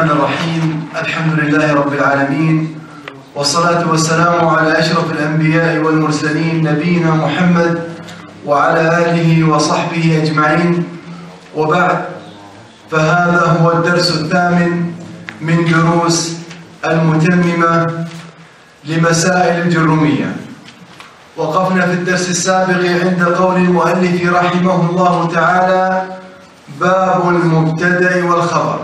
الرحمن الرحيم. الحمد لله رب العالمين، والصلاة والسلام على أشرف الأنبياء والمرسلين نبينا محمد وعلى آله وصحبه أجمعين، وبعد، فهذا هو الدرس الثامن من دروس المتممة لمسائل الجرمية. وقفنا في الدرس السابق عند قول المؤلف رحمه الله تعالى: باب المبتدأ والخبر.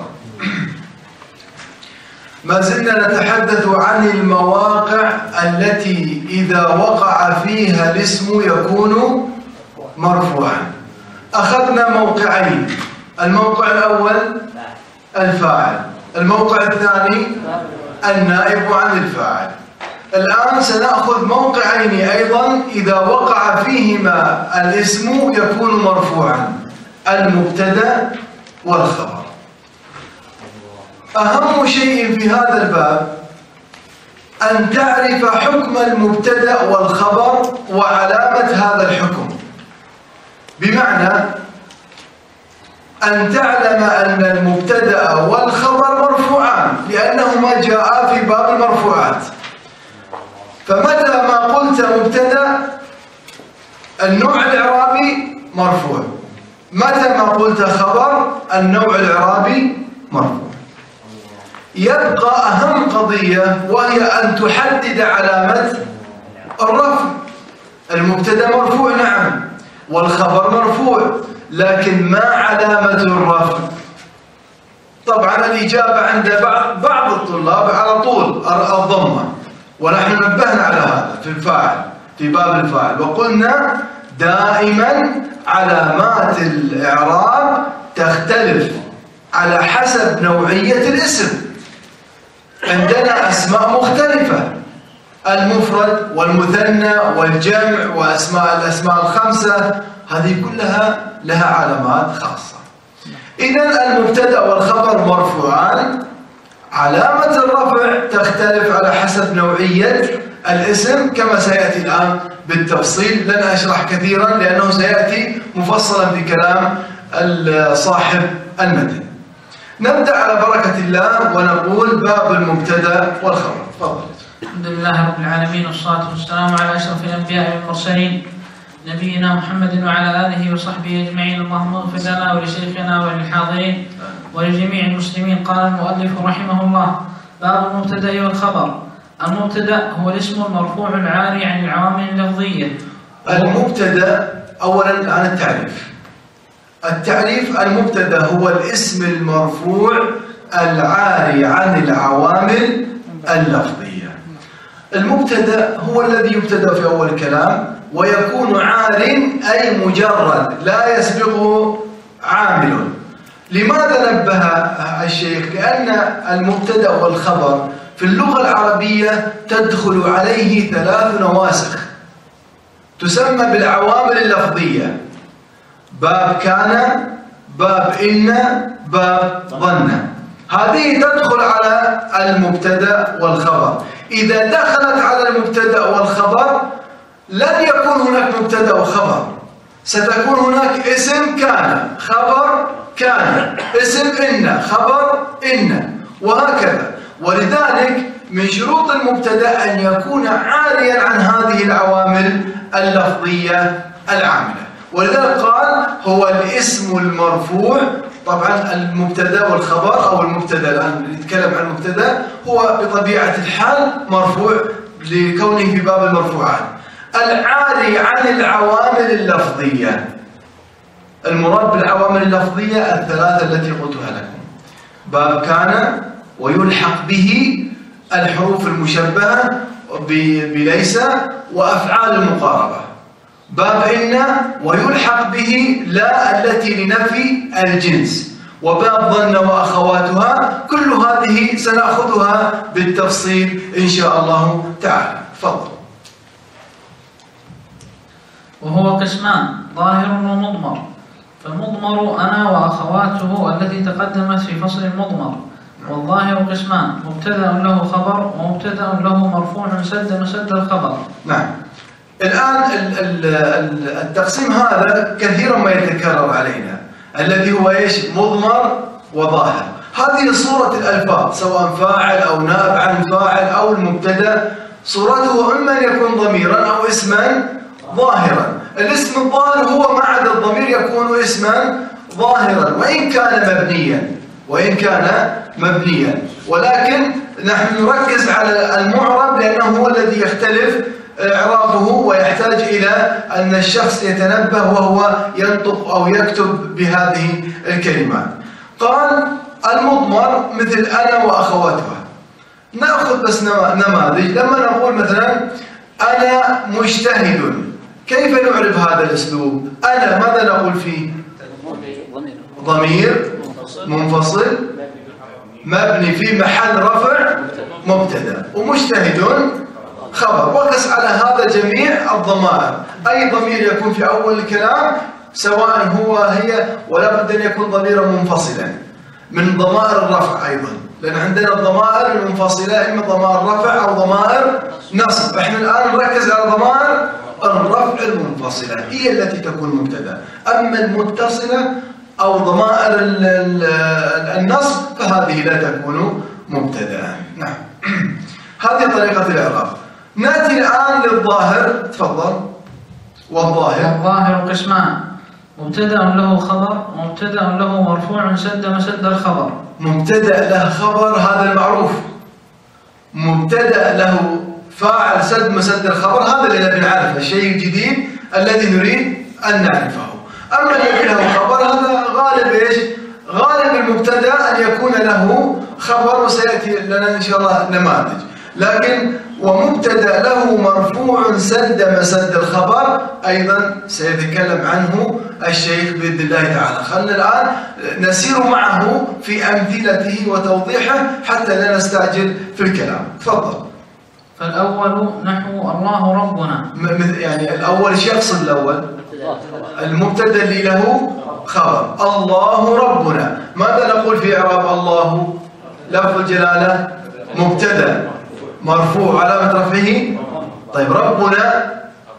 ما زلنا نتحدث عن المواقع التي إذا وقع فيها الاسم يكون مرفوعا. أخذنا موقعين: الموقع الأول الفاعل، الموقع الثاني النائب عن الفاعل. الآن سنأخذ موقعين أيضا إذا وقع فيهما الاسم يكون مرفوعا: المبتدأ والخبر. أهم شيء في هذا الباب أن تعرف حكم المبتدأ والخبر وعلامة هذا الحكم، بمعنى أن تعلم أن المبتدأ والخبر مرفوعان لأنهما جاءا في باب المرفوعات. فمتى ما قلت مبتدأ النوع الإعرابي مرفوع، متى ما قلت خبر النوع الإعرابي مرفوع. يبقى أهم قضية وهي أن تحدد علامة الرفع. المبتدأ مرفوع نعم، والخبر مرفوع، لكن ما علامة الرفع؟ طبعا الإجابة عند بعض الطلاب على طول الضمة، ونحن نبهنا على هذا في الفاعل، في باب الفاعل، وقلنا دائما علامات الإعراب تختلف على حسب نوعية الاسم. عندنا أسماء مختلفة: المفرد والمثنى والجمع الأسماء الخمسة، هذه كلها لها علامات خاصة. إذن المبتدأ والخبر مرفوعان، علامة الرفع تختلف على حسب نوعية الاسم كما سيأتي الآن بالتفصيل. لن أشرح كثيرا لأنه سيأتي مفصلا في كلام صاحب المتن. نبدأ على بركة الله ونقول باب المبتدأ والخبر. تفضل. الحمد لله رب العالمين، والصلاة والسلام على أشرف الأنبياء والمرسلين نبينا محمد وعلى آله وصحبه أجمعين. اللهم اغفر لنا ولشيخنا وللحاضرين ولجميع المسلمين. قال المؤلف رحمه الله: باب المبتدأ والخبر. المبتدأ هو الاسم المرفوع العاري عن العوامل اللفظية. المبتدأ أولا عن التعريف: المبتدأ هو الاسم المرفوع العاري عن العوامل اللفظية. المبتدأ هو الذي يبتدأ في أول كلام ويكون عار، أي مجرد لا يسبقه عامل. لماذا نبه الشيخ؟ لأن المبتدأ والخبر في اللغة العربية تدخل عليه 3 نواسخ تسمى بالعوامل اللفظية: باب كان، باب إن، باب ظن. هذه تدخل على المبتدأ والخبر. إذا دخلت على المبتدأ والخبر لن يكون هناك مبتدأ وخبر، ستكون هناك اسم كان، خبر كان، اسم إن، خبر إن، وهكذا. ولذلك من شروط المبتدأ أن يكون عاريا عن هذه العوامل اللفظية العاملة. ولذلك قال هو الاسم المرفوع. طبعا المبتدأ والخبر أو المبتدأ، الآن نتكلم عن المبتدأ، هو بطبيعة الحال مرفوع لكونه في باب المرفوعات، العاري عن العوامل اللفظية. المراد بالعوامل اللفظية 3 التي قلتها لكم: باب كان، ويلحق به الحروف المشبهة بليس وأفعال المقاربة. باب إن، ويلحق به لا التي لنفي الجنس. وباب ظن وأخواتها. كل هذه سنأخذها بالتفصيل إن شاء الله تعالى. تفضل. وهو قسمان: ظاهر ومضمر. فالمضمر أنا وأخواته التي تقدمت في فصل المضمر. والظاهر قسمان: مبتدأ له خبر، ومبتدأ له مرفوع سد مسد الخبر. نعم. الآن التقسيم هذا كثيرا ما يتكرر علينا، الذي هو إيش؟ مضمر وظاهر. هذه صورة الألفاظ سواء فاعل أو نائب عن فاعل أو المبتدأ، صورته إما أن يكون ضميرا أو اسما ظاهرا. الاسم الظاهر هو ما عدا الضمير يكون اسما ظاهرا وإن كان مبنيا، ولكن نحن نركز على المعرب لأنه هو الذي يختلف إعرابه ويحتاج إلى أن الشخص يتنبه وهو ينطق أو يكتب بهذه الكلمات. قال المضمر مثل أنا وأخواتها. نأخذ بس نماذج. لما نقول مثلا أنا مجتهد، كيف نعرف هذا الأسلوب؟ أنا ماذا نقول فيه؟ ضمير منفصل مبني في محل رفع مبتدأ، ومجتهد خبر. وقس على هذا جميع الضمائر، أي ضمير يكون في أول الكلام سواء هو هي، ولا بد أن يكون ضميرا منفصلا من ضمائر الرفع أيضا، لأن عندنا الضمائر المنفصلة إما ضمائر رفع أو ضمائر نصب. احنا الآن نركز على ضمائر الرفع المنفصلة، هي التي تكون مبتدأ. أما المتصلة أو ضمائر النصب فهذه لا تكون مبتدأ. نعم. هذه طريقة الإعراب. نأتي الآن للظاهر. تفضل. والظاهر قسمان: مبتدأ له خبر، ومبتدأ له مرفوع سد مسد الخبر. مبتدأ له خبر، هذا المعروف. مبتدأ له فاعل سد مسد الخبر، هذا اللي نبي نعرفه، الشيء الجديد الذي نريد أن نعرفه. أما الذي له خبر هذا غالب إيش؟ غالب المبتدأ أن يكون له خبر، وسيأتي لنا إن شاء الله نماذج. لكن ومبتدأ له مرفوع سد مسد الخبر أيضا سيتكلم عنه الشيخ بإذن الله تعالى. خلنا الآن نسير معه في أمثلته وتوضيحه حتى لا نستعجل في الكلام. تفضل. فالأول نحو الله ربنا، يعني الأول ايش يقصد الأول؟ المبتدأ اللي له خبر. الله ربنا. ماذا نقول في إعراب الله؟ لفظ الجلالة مبتدأ مرفوع علامة رفعه. طيب ربنا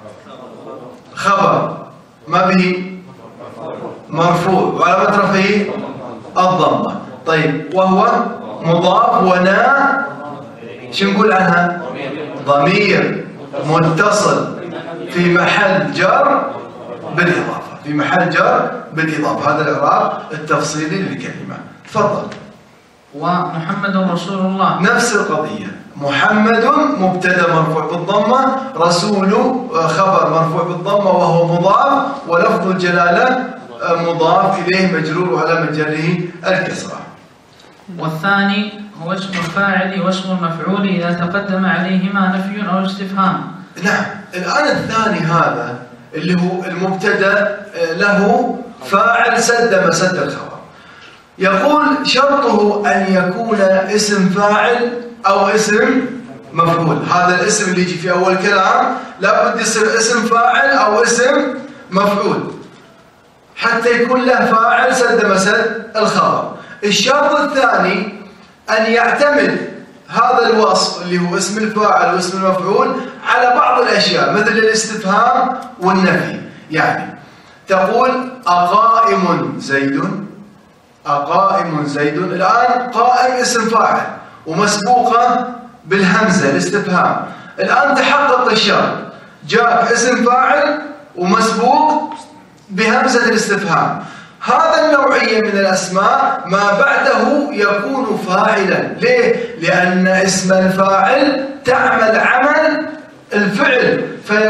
خبر ما به مرفوع وعلامة رفعه الضمة. طيب وهو مضاف، ونا شو نقول عنها؟ ضمير متصل في محل جر بالإضافة، في محل جر بالإضافة. هذا الإعراب التفصيلي للكلمة. تفضل. ومحمد رسول الله، نفس القضية. محمد مبتدا مرفوع بالضمة، رسول خبر مرفوع بالضمة وهو مضاف، ولفظ الجلالة مضاف إليه مجرور وعلامة جره الكسرة. والثاني هو اسم الفاعل واسم المفعول إذا تقدم عليهما نفي أو استفهام. نعم. الآن الثاني هذا اللي هو المبتدا له فاعل سد مسد الخبر، يقول شرطه أن يكون اسم فاعل أو اسم مفعول. هذا الاسم اللي يجي في أول كلام لابد يصير اسم فاعل أو اسم مفعول حتى يكون له فاعل سد مسد الخبر. الشرط الثاني أن يعتمد هذا الوصف اللي هو اسم الفاعل واسم المفعول على بعض الأشياء مثل الاستفهام والنفي. يعني تقول أقائم زيد، أقائم زيد. الآن قائم اسم فاعل ومسبوقة بالهمزة الاستفهام. الآن تحقق الشرط، جاء اسم فاعل ومسبوق بهمزة الاستفهام. هذا النوعية من الأسماء ما بعده يكون فاعلا. ليه؟ لأن اسم الفاعل تعمل عمل الفعل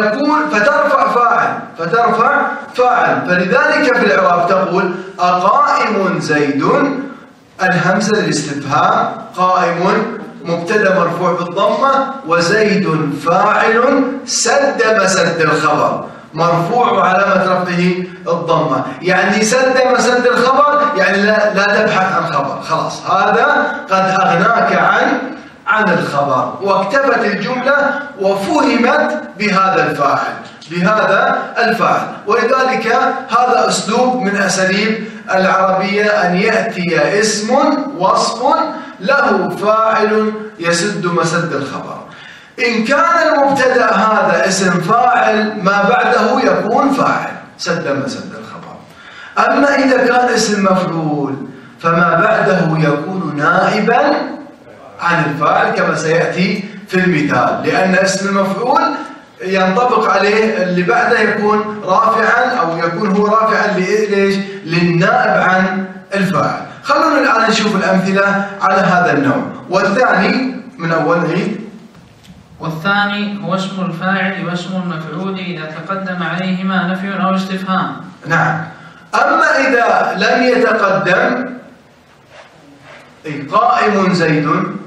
فترفع فاعل. فلذلك في الإعراب تقول أقائم زيد، الهمزة للاستفهام، قائم مبتدا مرفوع بالضمة، وزيد فاعل سد مسد الخبر مرفوع وعلامة رفعه الضمة. يعني سد مسد الخبر يعني لا تبحث عن خبر، خلاص هذا قد أغناك عن الخبر، واكتفت الجملة وفهمت بهذا الفاعل. ولذلك هذا أسلوب من أساليب العربية أن يأتي اسم وصف له فاعل يسد مسد الخبر. إن كان المبتدأ هذا اسم فاعل ما بعده يكون فاعل سد مسد الخبر. أما إذا كان اسم مفعول فما بعده يكون نائبا عن الفاعل كما سيأتي في المثال، لأن اسم المفعول ينطبق عليه اللي بعده يكون رافعا أو يكون هو رافعا ليش؟ للنائب عن الفاعل. خلونا الآن نشوف الأمثلة على هذا النوع. والثاني من أول نعيد. والثاني هو اسم الفاعل واسم المفعول إذا تقدم عليهما نفي أو استفهام. نعم. أما إذا لم يتقدم قائم زيد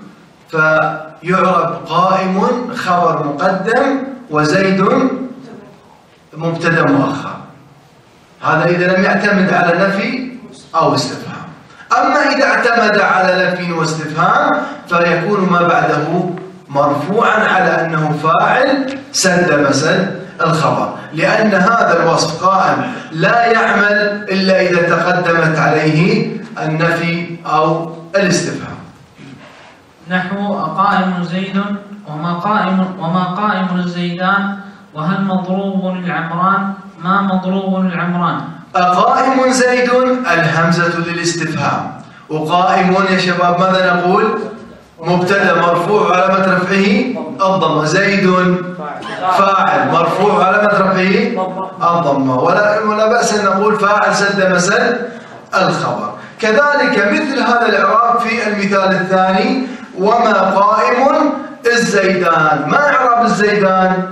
فيعرب قائم خبر مقدم وزيد مبتدا مؤخر. هذا إذا لم يعتمد على نفي أو استفهام. أما إذا اعتمد على نفي واستفهام فيكون ما بعده مرفوعا على أنه فاعل سد مسد الخبر، لأن هذا الوصف قائم لا يعمل إلا إذا تقدمت عليه النفي أو الاستفهام. نحو قائم زيد وما قائم الزيدان وهل مضروب للعمران ما مضروب للعمران. قائم زيد الهمزة للاستفهام، وقائم يا شباب ماذا نقول؟ مبتدا مرفوع علامة رفعه الضمة، زيد فاعل مرفوع علامة رفعه الضمة، ولا بأس أن نقول فاعل سد مسد الخبر. كذلك مثل هذا الإعراب في المثال الثاني وما قائم الزيدان. ما إعراب الزيدان؟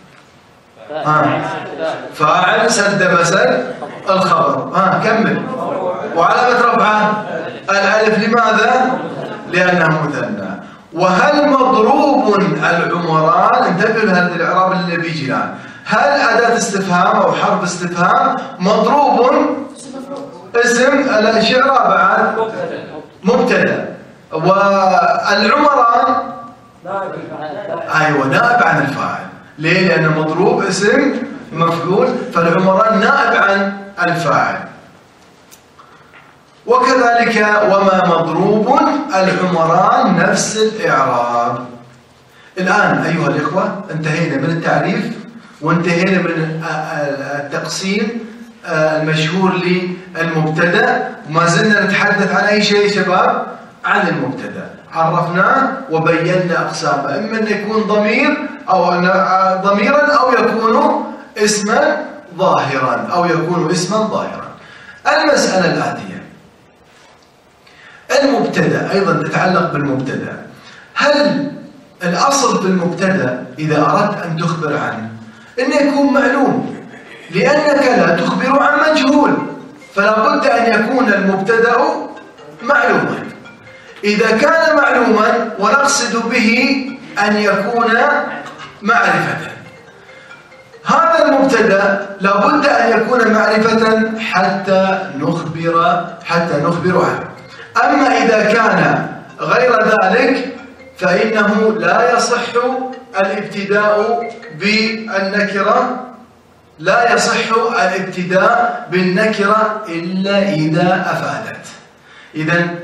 فاعل سد مسد الخبر. كمل. وعلامة رفعه الألف. لماذا؟ لأنه مثنى. وهل مضروب العمران؟ انتبهوا لهذا الإعراب اللي بيجي الآن. هل أداة استفهام أو حرف استفهام؟ مضروب اسم الشعراء بعد مبتدا. والعمران أيوة نائب عن الفاعل. ليه؟ لأن مضروب اسم مفعول، فالعمران نائب عن الفاعل. وكذلك وما مضروب العمران نفس الإعراب. الآن أيها الإخوة انتهينا من التعريف وانتهينا من التقسيم المشهور للمبتدأ. ما زلنا نتحدث عن أي شيء شباب؟ عن المبتدأ. عرفناه وبينا أقسامه، إما أن يكون ضميرا أو يكون اسما ظاهرا المسألة الآتية المبتدأ أيضا تتعلق بالمبتدأ. هل الأصل في المبتدأ إذا أردت أن تخبر عنه أن يكون معلوم، لأنك لا تخبر عن مجهول، فلا بد أن يكون المبتدأ معلوما. إذا كان معلوما ونقصد به أن يكون معرفة، هذا المبتدأ لا بد أن يكون معرفة حتى نخبر عنه. أما إذا كان غير ذلك فإنه لا يصح الابتداء بالنكرة إلا إذا أفادت. إذن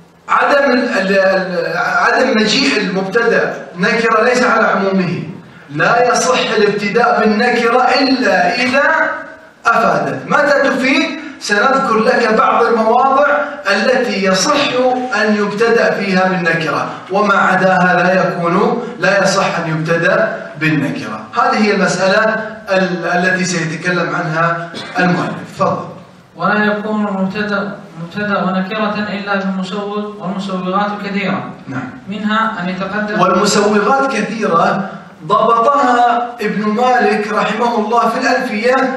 عدم مجيء المبتدأ نكرة ليس على عمومه. لا يصح الابتداء بالنكرة إلا إذا أفادت. متى تفيد؟ سنذكر لك بعض المواضع التي يصح أن يبتدأ فيها بالنكرة، وما عداها لا يصح أن يبتدأ بالنكرة. هذه هي المسألة التي سيتكلم عنها المؤلف. تفضل. ولا يكون مبتدأ ونكرة إلا بالمسوغ، والمسوغات كثيرة. نعم. منها أن يتقدم. والمسوغات كثيرة ضبطها ابن مالك رحمه الله في الألفية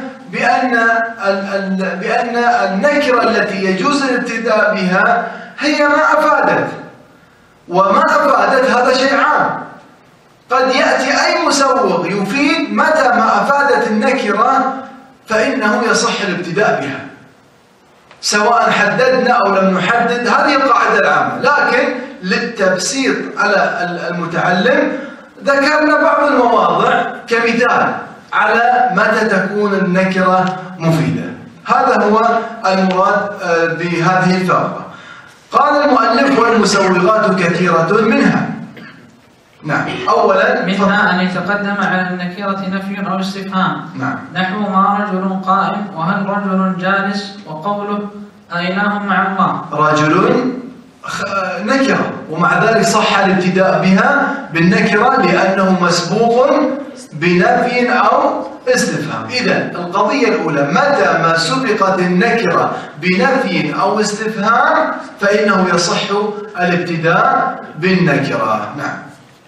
بأن النكرة التي يجوز الابتداء بها هي ما أفادت، وما أفادت هذا شيء عام. قد يأتي أي مسوغ يفيد، متى ما أفادت النكرة فإنه يصح الابتداء بها، سواء حددنا أو لم نحدد. هذه القاعدة العامة. لكن للتبسيط على المتعلم ذكرنا بعض المواضع كمثال على متى تكون النكرة مفيدة. هذا هو المراد بهذه الفقرة. قال المؤلف والمسوغات كثيرة منها. نعم. أولا منها أن يتقدم على النكرة نفي أو استفهام. نعم. نحو ما رجل قائم وهل رجل جالس، وقوله أإله مع الله. رجل نكرة، ومع ذلك صح الابتداء بها بالنكرة لأنه مسبوق بنفي أو استفهام. إذن القضية الأولى متى ما سبقت النكرة بنفي أو استفهام فإنه يصح الابتداء بالنكرة. نعم.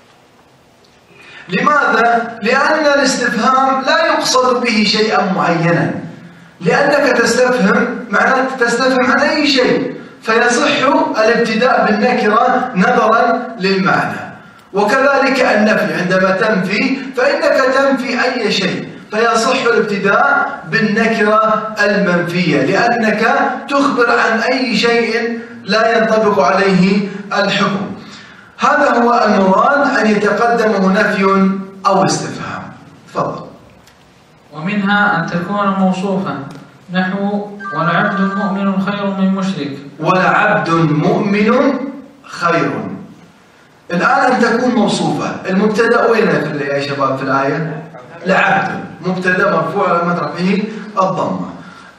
لماذا؟ لأن الاستفهام لا يقصد به شيئا معينا، لأنك تستفهم معناه تستفهم عن أي شيء، فيصح الابتداء بالنكرة نظرا للمعنى. وكذلك النفي، عندما تنفي فإنك تنفي أي شيء، فيصح الابتداء بالنكرة المنفية لأنك تخبر عن أي شيء لا ينطبق عليه الحكم. هذا هو المراد أن يتقدمه نفي أو استفهام. تفضل. ومنها أن تكون موصوفة، نحو ولعبد مؤمن خير من مشرك. ولعبد مؤمن خير. الآن أن تكون موصوفة، المبتدأ وين يا شباب في الآية؟ لعبد، مبتدأ مرفوع على رفعه الضمة،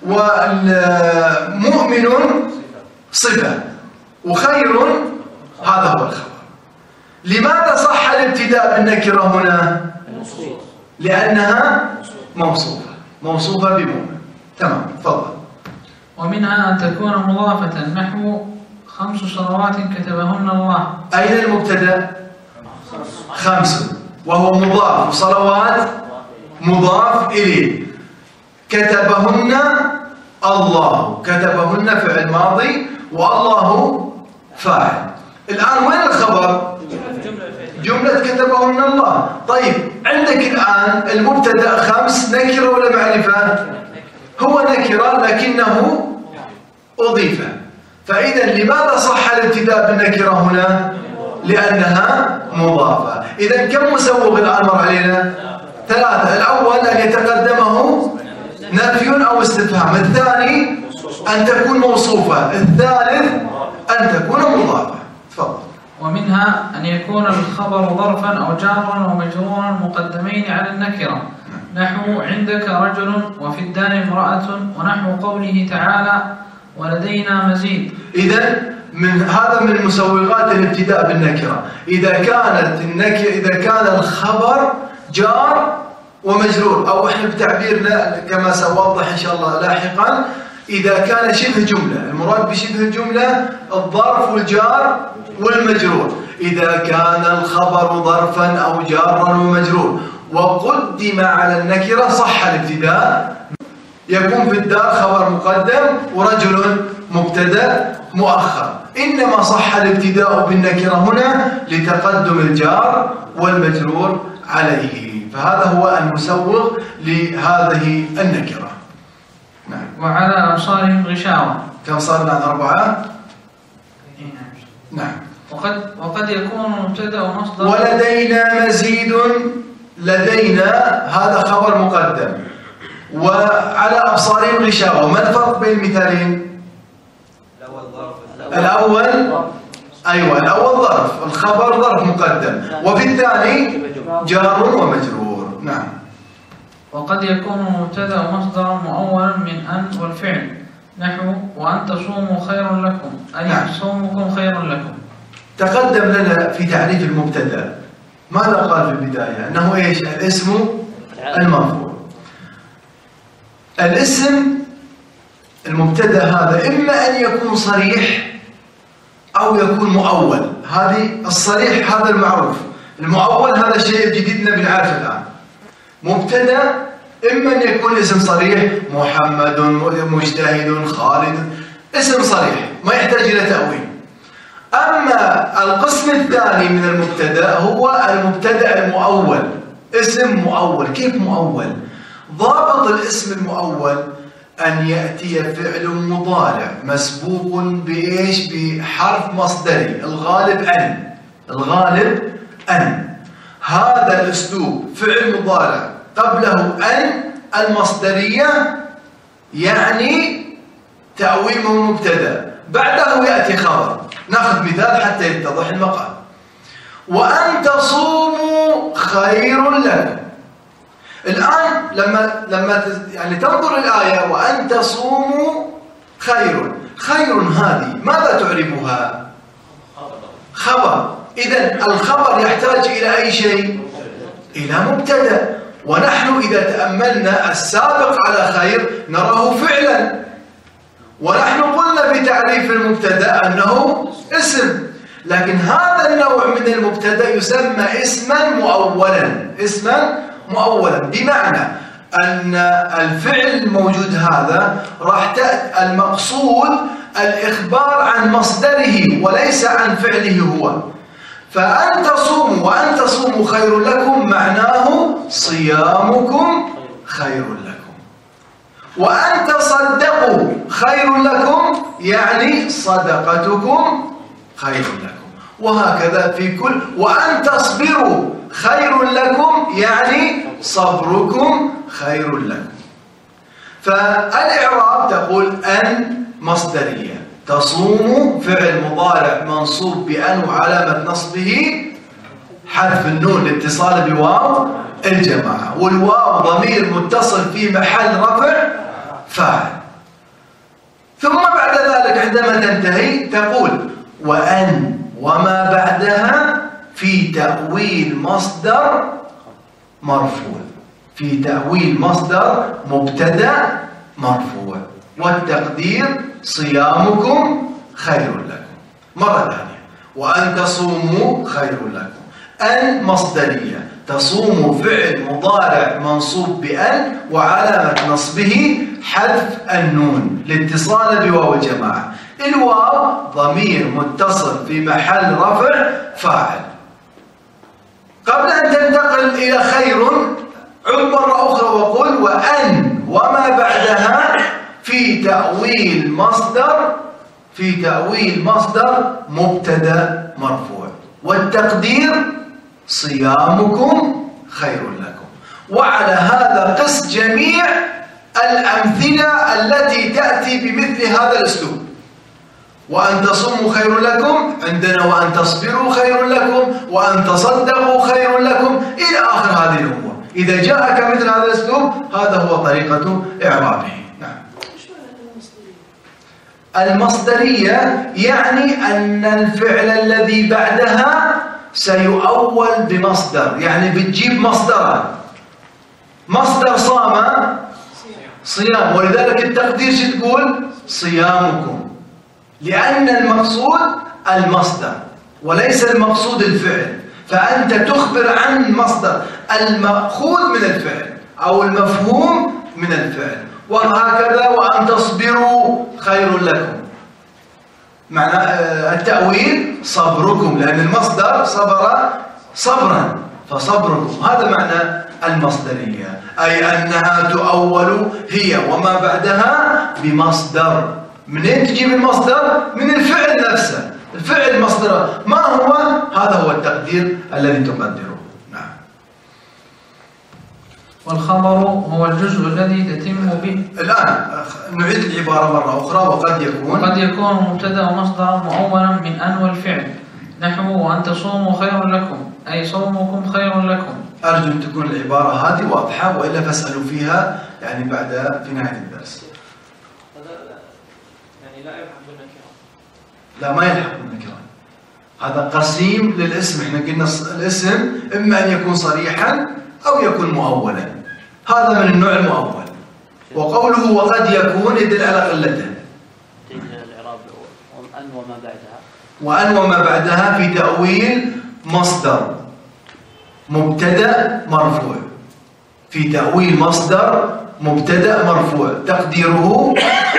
والمؤمن صفة، وخير هذا هو الخبر. لماذا صح الابتداء بالنكرة هنا؟ لأنها موصوفة بمؤمن. تمام. تفضل. ومنها أن تكون مضافة، نحو 5 صلوات كتبهن الله. أين المبتدأ؟ 5 وهو مضاف، وصلوات مضاف إليه. كتبهن الله، كتبهن فعل ماضي والله فاعل. الآن وين الخبر؟ جملة كتبهن الله. طيب عندك الآن المبتدأ 5 نكرة ولا معرفة؟ هو نكرة لكنه أضيف. فإذا لماذا صح الابتداء بالنكرة هنا؟ لأنها مضافة. إذا كم مسوغ الآن مر علينا؟ 3. الأول أن يتقدمه نفي أو استفهام، الثاني أن تكون موصوفة، الثالث أن تكون مضافة. تفضل. ومنها أن يكون الخبر ظرفا أو جارا ومجرورا مقدمين على النكرة، نحو عندك رجل وفي الدار امرأة، ونحو قوله تعالى ولدينا مزيد. إذا هذا من مسوغات الابتداء بالنكرة. إذا كان الخبر جار ومجرور، أو إحنا بتعبيرنا كما سأوضح إن شاء الله لاحقا إذا كان شبه جملة. المراد بشبه الجملة الظرف والجار والمجرور. إذا كان الخبر ظرفا أو جارا ومجرور وقدم على النكرة صح الابتداء. يكون في الدار خبر مقدم ورجل مبتدأ مؤخر. إنما صح الابتداء بالنكرة هنا لتقدم الجار والمجرور عليه. فهذا هو المسوغ لهذه النكرة. نعم. وعلى أبصارهم غشاوة. كم صارنا؟ 4. نعم. وقد يكون مبتدأ ومصدر. ولدينا مزيد. لدينا هذا خبر مقدم، وعلى أبصارهم غشاوة. ما الفرق بين المثالين؟ الأول الأول ظرف، الخبر ظرف مقدم، وفي الثاني جار ومجرور. نعم. وقد يكون مبتدأ ومصدر مؤولا من أن والفعل، نحو وأن تصوموا خير لكم، أي نعم. صومكم خير لكم. تقدم لنا في تعريف المبتدأ ماذا قال في البداية؟ أنه إيش؟ الاسم المرفوع. الاسم المبتدأ هذا إما أن يكون صريح أو يكون مؤول. هذه الصريح هذا المعروف، المؤول هذا الشيء الجديد بنعرفه الآن. مبتدأ إما أن يكون اسم صريح، محمد، مجتهد، خالد، اسم صريح ما يحتاج إلى تأويل. أما القسم الثاني من المبتدأ هو المبتدأ المؤول، اسم مؤول. كيف مؤول؟ ضابط الاسم المؤول أن يأتي فعل مضارع مسبوق بإيش؟ بحرف مصدري، الغالب أن. الغالب أن. هذا الأسلوب فعل مضارع قبله أن المصدرية يعني تأويله مبتدأ، بعده يأتي خبر. ناخذ مثال حتى يتضح المقام. وأن تصوموا خير لكم. الآن لما يعني تنظر الآية وأن تصوموا خير، خير هذه ماذا تعربها؟ خبر. إذن الخبر يحتاج إلى أي شيء؟ إلى مبتدأ. ونحن إذا تأملنا السابق على خير نراه فعلا، ونحن قلنا في تعريف المبتدأ أنه اسم، لكن هذا النوع من المبتدأ يسمى اسما مؤولا. اسما مؤولا بمعنى أن الفعل الموجود هذا راح المقصود الإخبار عن مصدره وليس عن فعله هو. فأن تصوموا وأن تصوموا خير لكم معناه صيامكم خير لكم، وأن تصدقوا خير لكم يعني صدقتكم خير لكم، وهكذا في كل. وأن تصبروا خير لكم يعني صبركم خير لكم. فالإعراب تقول أن مصدرية، تصوم فعل مضارع منصوب بأن وعلامة نصبه حذف النون لاتصال بواو الجماعة، والواو ضمير متصل في محل رفع فاعل. ثم بعد ذلك عندما تنتهي تقول وأن وما بعدها في تأويل مصدر مرفوع، في تأويل مصدر مبتدأ مرفوع، والتقدير صيامكم خير لكم. مرة ثانية، وأن تصوموا خير لكم. أن مصدرية، تصوم فعل مضارع منصوب بأن وعلامة نصبه حذف النون لاتصال بواو الجماعة. الواو ضمير متصل في محل رفع فاعل. قبل أن تنتقل إلى خير عد مرة أخرى وقل وأن وما بعدها في تأويل مصدر مبتدأ مرفوع، والتقدير صيامكم خير لكم. وعلى هذا قس جميع الأمثلة التي تأتي بمثل هذا الأسلوب. وأن تصوموا خير لكم عندنا، وأن تصبروا خير لكم، وأن تصدقوا خير لكم، إلى آخر هذه الأمور. إذا جاءك مثل هذا الأسلوب هذا هو طريقة إعرابه. نعم. المصدرية يعني أن الفعل الذي بعدها سيؤول بمصدر، يعني بتجيب مصدرا. مصدر صام صيام، ولذلك التقدير شو تقول؟ صيامكم، لأن المقصود المصدر وليس المقصود الفعل. فأنت تخبر عن مصدر المأخوذ من الفعل أو المفهوم من الفعل. وهكذا وأن تصبروا خير لكم، معنى التأويل صبركم، لأن المصدر صبر صبرا فصبركم، هذا معنى المصدرية، أي أنها تؤول هي وما بعدها بمصدر. منين تجيب المصدر؟ من الفعل نفسه. الفعل مصدره ما هو؟ هذا هو التقدير الذي تقدره. نعم. والخبر هو الجزء الذي تتم به. الآن نعيد العبارة مرة أخرى. وقد يكون مبتدأ ومصدر مؤولا من أن والفعل، نحو وأن تصوموا خير لكم أي صومكم خير لكم. أرجو أن تكون العبارة هذه واضحة، وإلا فاسألوا فيها يعني في نهاية الدرس. يعني لا يلحق بالنكرة. لا، ما يلحق بالنكرة. هذا قسيم للاسم. احنا قلنا الاسم إما أن يكون صريحا أو يكون مؤولا، هذا من النوع المؤول. وقوله وقد يكون يدل على قلته. الإعراب وأن وما بعدها. وأن وما بعدها في تأويل مصدر مبتدأ مرفوع، في تأويل مصدر مبتدأ مرفوع تقديره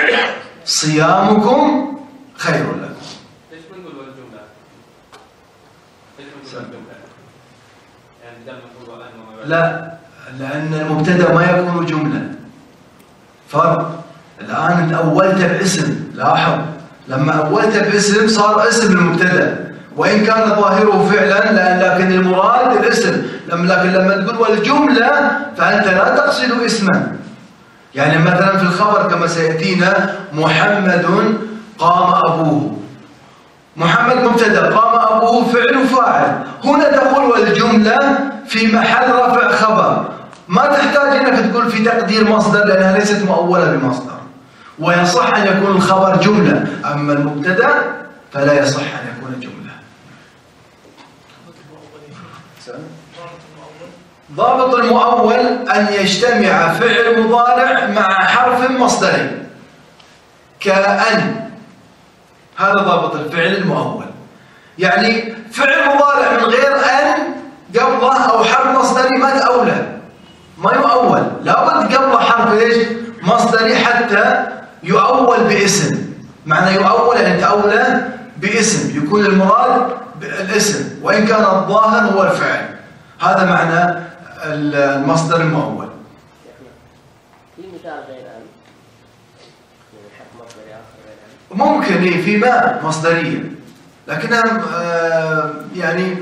صيامكم خير لكم. ليش بنقول والجملة؟ ليش بنقول والجملة؟ يعني بدل ما نقول وأن وما بعدها. لا، لأن المبتدأ ما يكون جملة. فرق. الآن انت أولت باسم، لاحظ لما أولت باسم صار اسم المبتدأ، وإن كان ظاهره فعلا لكن المراد الاسم. لكن لما تقول والجملة فأنت لا تقصد اسما. يعني مثلا في الخبر كما سيأتينا محمد قام أبوه، محمد مبتدأ، قام أبوه فعل فاعل. هنا تقول والجملة في محل رفع خبر، ما تحتاج انك تقول في تقدير مصدر لأنها ليست مؤولة بمصدر. ويصح أن يكون الخبر جملة، أما المبتدأ فلا يصح أن يكون جملة. ضابط المؤول أن يجتمع فعل مضارع مع حرف مصدري كأن. هذا ضابط الفعل المؤول، يعني فعل مضارع من غير أن قبله أو حرف مصدري ما تأوله، ما يؤول، لابد قبله حرف إيش؟ مصدري حتى يؤول باسم. معنى يؤول يعني تأوله باسم، يكون المراد الاسم وإن كان الظاهر هو الفعل. هذا معنى المصدر المؤول. في مثال غير أن مصدري آخر غير أن ممكن في ما مصدرية، لكنها يعني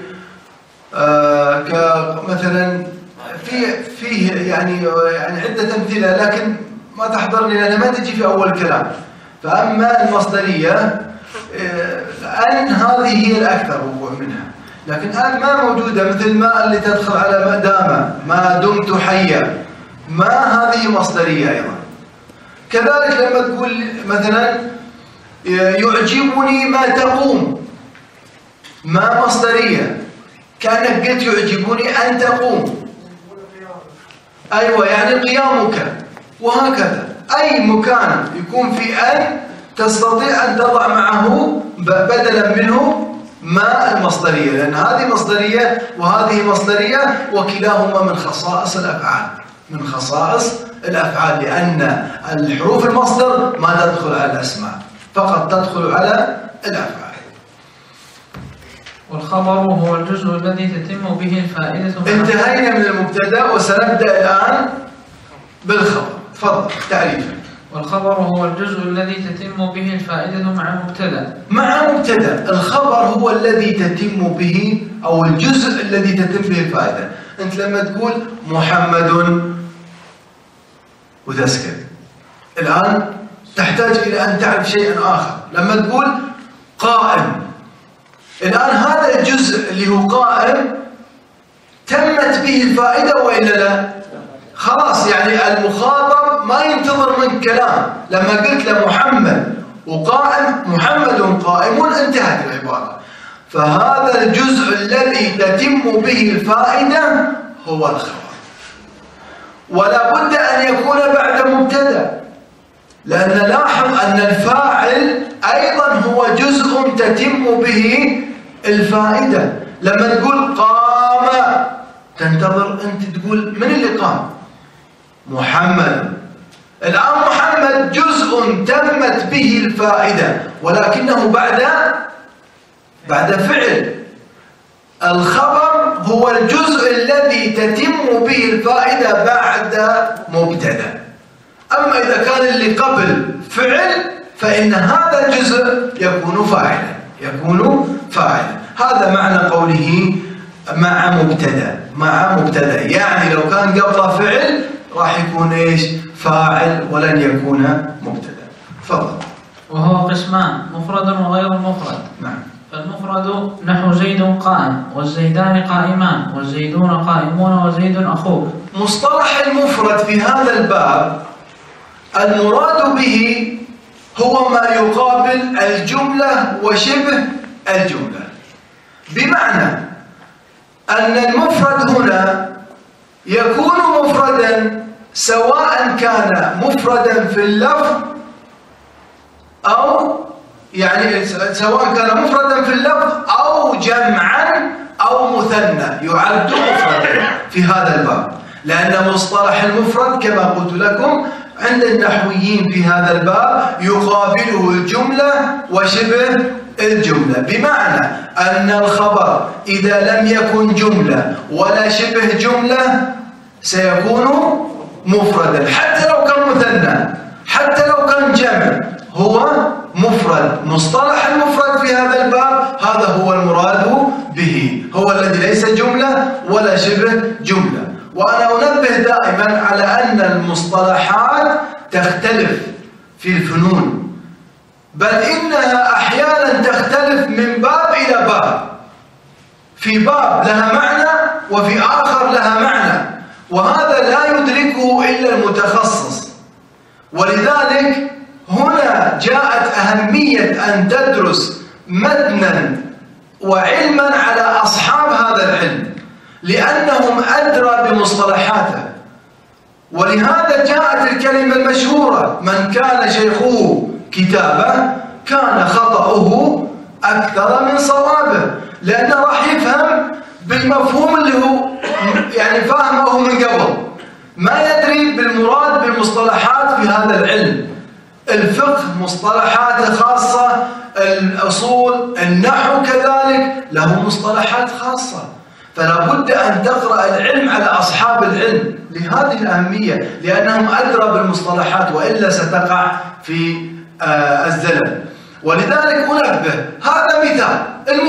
كمثلا فيه يعني عدة أمثلة لكن ما تحضرني لأنها ما تجي في أول كلام. فأما المصدرية أن هذه هي الأكثر وقوع منها، لكن أن ما موجودة، مثل ما اللي تدخل على ما دام، ما دمت حيا، ما هذه مصدرية أيضا. كذلك لما تقول مثلا يعجبني ما تقوم، ما مصدرية، كأنك قلت يعجبني أن تقوم. أيوة يعني قيامك، وهكذا أي مكان يكون في أن تستطيع أن تضع معه بدلا منه ما المصدرية، لأن هذه مصدرية وهذه مصدرية، وكلاهما من خصائص الأفعال، من خصائص الأفعال، لأن الحروف المصدر ما تدخل على الأسماء، فقط تدخل على الأفعال. والخبر هو الجزء الذي تتم به الفائدة. انتهينا من المبتدأ وسنبدأ الآن بالخبر. تفضل تعريفه. والخبر هو الجزء الذي تتم به الفائدة مع مبتدأ. مع مبتدأ، الخبر هو الذي تتم به أو الجزء الذي تتم به الفائدة. أنت لما تقول محمد وتسكت، الآن تحتاج إلى أن تعرف شيئا آخر. لما تقول قائم، الآن هذا الجزء اللي هو قائم تمت به الفائدة وإلا لا؟ خلاص، يعني المخاطب ما ينتظر منك كلام. لما قلت له محمد وقائم، محمد قائم، انتهت العبارة. فهذا الجزء الذي تتم به الفائدة هو الخبر، ولا بد أن يكون بعد مبتدأ، لأن لاحظ أن الفاعل أيضا هو جزء تتم به الفائدة. لما تقول قام، تنتظر أنت تقول من اللي قام؟ محمد. الآن محمد جزء تمت به الفائدة، ولكنه بعد فعل. الخبر هو الجزء الذي تتم به الفائدة بعد مبتدأ. أما إذا كان اللي قبل فعل فإن هذا الجزء يكون فاعلا. هذا معنى قوله مع مبتدأ، يعني لو كان قبله فعل راح يكون ايش؟ فاعل، ولن يكون مبتدأ. تفضل. وهو قسمان، مفرد وغير مفرد. نعم. فالمفرد نحو زيد قائم، والزيدان قائمان، والزيدون قائمون، وزيد أخوه. مصطلح المفرد في هذا الباب المراد به هو ما يقابل الجملة وشبه الجملة، بمعنى أن المفرد هنا يكون مفردا سواء كان مفردا في اللفظ أو يعني سواء كان مفردا في اللفظ أو جمعا أو مثنى، يعد مفردا في هذا الباب، لأن مصطلح المفرد كما قلت لكم عند النحويين في هذا الباب يقابله الجملة وشبه الجملة، بمعنى أن الخبر إذا لم يكن جملة ولا شبه جملة سيكون مفردا، حتى لو كان مثنى، حتى لو كان جمع، هو مفرد. مصطلح المفرد في هذا الباب هذا هو المراد به، هو الذي ليس جملة ولا شبه جملة. وأنا أنبه دائما على أن المصطلحات تختلف في الفنون، بل إنها أحيانا تختلف من باب إلى باب، في باب لها معنى وفي آخر لها معنى، وهذا لا يدركه إلا المتخصص. ولذلك هنا جاءت أهمية أن تدرس متنا وعلما على أصحاب هذا العلم، لأنهم أدرى بمصطلحاته. ولهذا جاءت الكلمة المشهورة: من كان شيخه كتابه كان خطأه أكثر من صوابه، لأنه راح يفهم بالمفهوم اللي هو يعني فاهمه من قبل، ما يدري بالمراد بالمصطلحات في هذا العلم. الفقه مصطلحات خاصة، الأصول، النحو كذلك له مصطلحات خاصة، فلا بد أن تقرأ العلم على أصحاب العلم لهذه الأهمية، لأنهم أدرى بالمصطلحات، وإلا ستقع في الزلل. ولذلك أنبه، هذا مثال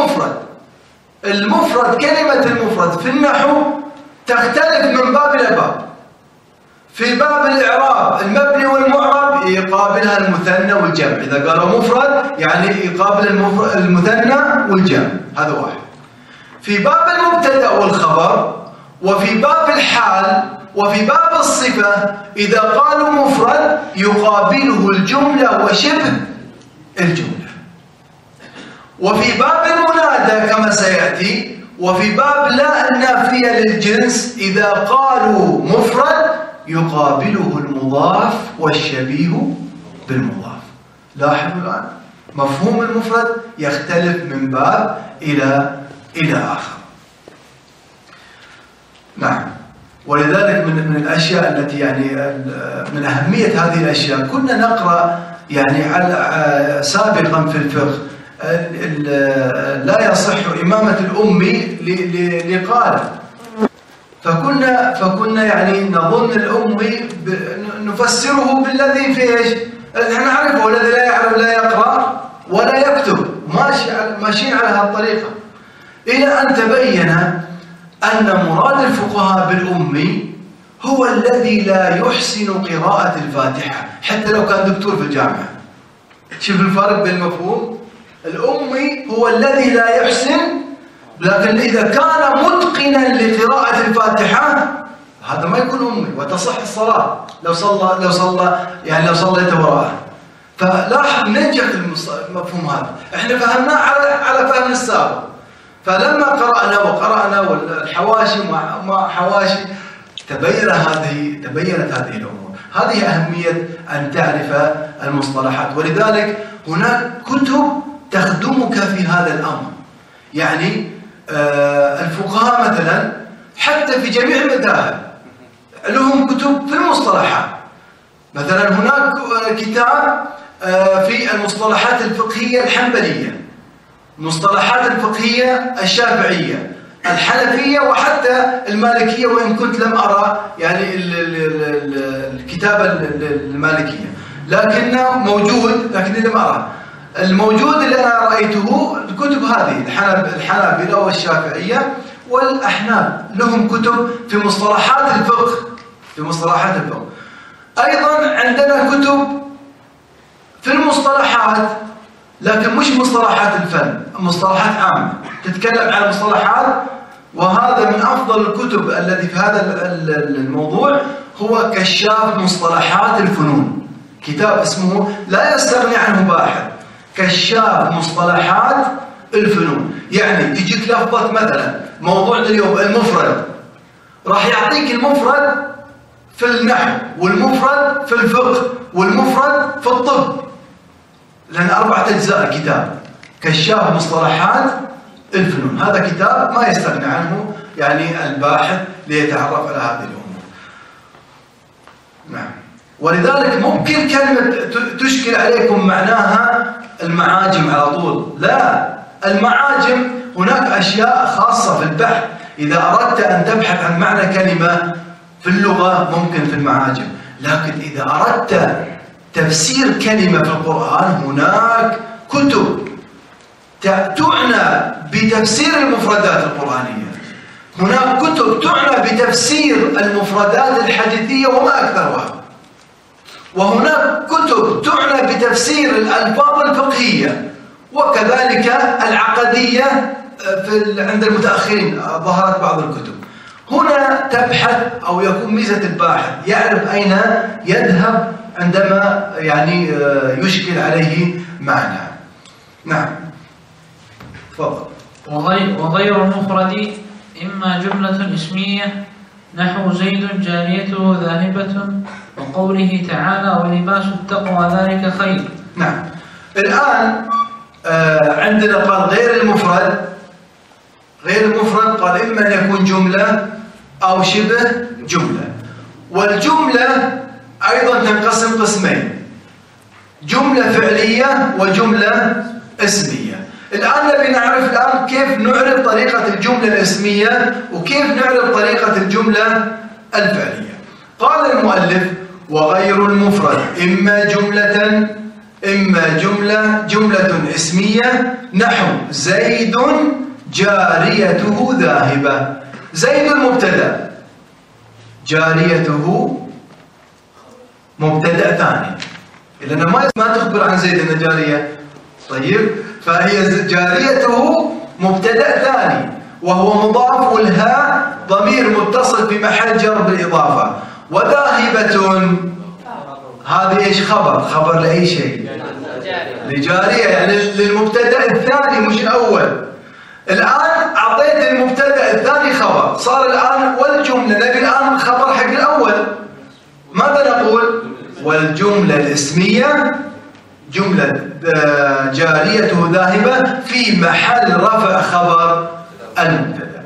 المفرد، كلمة المفرد في النحو تختلف من باب إلى باب. في باب الإعراب المبني والمعرب يقابلها المثنى والجمع، إذا قالوا مفرد يعني يقابل المثنى والجمع، هذا واحد. في باب المبتدأ والخبر، وفي باب الحال، وفي باب الصفة إذا قالوا مفرد يقابله الجملة وشبه الجملة. وفي باب المنادى كما سيأتي، وفي باب لا النافية للجنس إذا قالوا مفرد يقابله المضاف والشبيه بالمضاف. لاحظوا الآن مفهوم المفرد يختلف من باب إلى آخر. نعم. ولذلك من الأشياء التي يعني من أهمية هذه الأشياء، كنا نقرأ يعني سابقا في الفقه لا يصح إمامة الأمي لقالة، فكنا يعني نظن الأمي نفسره بالذي في ايش؟ نحن نعرفه، الذي لا يعرف لا يقرأ ولا يكتب، ماشيين على هالطريقة، إلى أن تبين أن مراد الفقهاء بالأمي هو الذي لا يحسن قراءة الفاتحة، حتى لو كان دكتور في الجامعة. شوف الفرق بين المفهوم. الأمي هو الذي لا يحسن، لكن إذا كان متقنا لقراءة الفاتحة هذا ما يكون أمي، وتصح الصلاة لو صليت وراءه. فلاحظ ننجح المفهوم هذا، احنا فهمناه على فهم السابق، فلما قرأنا والحواشي مع حواشي تبينت هذه الأمور. هذه أهمية أن تعرف المصطلحات. ولذلك هناك كتب تخدمك في هذا الأمر. يعني الفقهاء مثلا حتى في جميع المذاهب لهم كتب في المصطلحات. مثلا هناك كتاب في المصطلحات الفقهية الحنبلية، المصطلحات الفقهية الشافعية، الحنفية، وحتى المالكية، وإن كنت لم أرى يعني الكتابة المالكية، لكنه موجود، لكني لم أرى. الموجود اللي أنا رأيته الكتب هذه الحنابلة والشافعية والأحناف لهم كتب في مصطلحات الفقه. أيضا عندنا كتب في المصطلحات، لكن مش مصطلحات الفن، مصطلحات عامة تتكلم عن مصطلحات. وهذا من أفضل الكتب التي في هذا الموضوع هو كشاف مصطلحات الفنون، كتاب اسمه لا يستغني عنه باحث، كشاف مصطلحات الفنون. يعني تجيك لفظة مثلا موضوعنا اليوم المفرد، راح يعطيك المفرد في النحو، والمفرد في الفقه، والمفرد في الطب، لأن 4 أجزاء كتاب كشاف مصطلحات الفنون. هذا كتاب ما يستغني عنه يعني الباحث ليتعرف على هذه الأمور. نعم. ولذلك ممكن كلمة تشكل عليكم معناها المعاجم على طول، لا، المعاجم هناك أشياء خاصة في البحث. إذا أردت أن تبحث عن معنى كلمة في اللغة ممكن في المعاجم، لكن إذا أردت تفسير كلمة في القرآن هناك كتب تعنى بتفسير المفردات القرآنية، هناك كتب تعنى بتفسير المفردات الحديثية وما أكثرها، وهناك كتب تعنى بتفسير الألفاظ الفقهية وكذلك العقدية عند المتأخرين ظهرت بعض الكتب. هنا تبحث أو يكون ميزة الباحث يعرف أين يذهب عندما يعني يشكل عليه معنى. نعم تفضل. وغير المفرد إما جملة اسمية نحو زيد جاريته ذاهبة، وقوله تعالى ولباس التقوى ذلك خير. نعم. الآن عندنا قال غير المفرد. غير المفرد قال إما أن يكون جملة أو شبه جملة. والجملة أيضا تنقسم قسمين، جملة فعلية وجملة اسمية. الآن نبي نعرف الآن كيف نعرف طريقة الجملة الاسمية وكيف نعرف طريقة الجملة الفعلية. قال المؤلف وغير المفرد إما جملة اسمية نحو زيد جاريته ذاهبة. زيد المبتدأ، جاريته مبتدأ ثاني، لأنه ما تخبر عن زيد أنه جارية. طيب، فهي جاريته مبتدأ ثاني وهو مضاف، والهاء ضمير متصل في محل جر بالإضافة. وذاهبة هذه ايش؟ خبر لأي شيء؟ لجارية، يعني للمبتدأ الثاني مش الأول. الآن أعطيت المبتدأ الثاني خبر، صار الآن والجملة نبي الآن خبر حق الأول. ماذا نقول؟ والجملة الاسمية جملة جاريته ذاهبة في محل رفع خبر المبتدأ.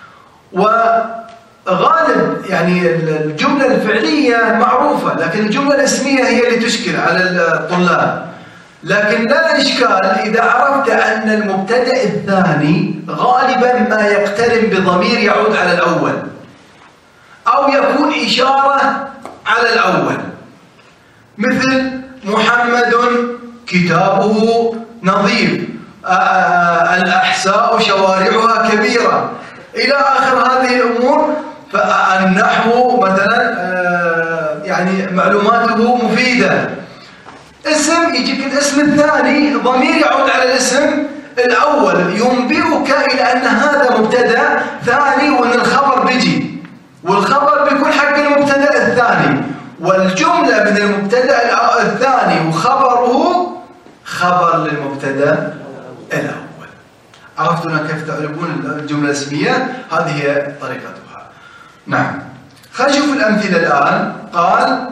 وغالب يعني الجملة الفعلية معروفة، لكن الجملة الاسمية هي اللي تشكل على الطلاب. لكن لا إشكال إذا عرفت أن المبتدأ الثاني غالبا ما يقترن بضمير يعود على الأول أو يكون إشارة على الأول، مثل محمد كتابه نظيف، الأحساء شوارعها كبيرة، إلى آخر هذه الأمور. فالنحو مثلا يعني معلوماته مفيدة. اسم يجيك الاسم الثاني ضمير يعود على الاسم الأول ينبئك إلى أن هذا مبتدأ ثاني وأن الخبر بيجي، والخبر بيكون حق المبتدأ الثاني، والجملة من المبتدأ الثاني وخبره خبر للمبتدأ الأول. عرفتوا كيف تعرفون الجملة الاسمية؟ هذه هي طريقتها. نعم، خلينا نشوف الأمثلة الآن. قال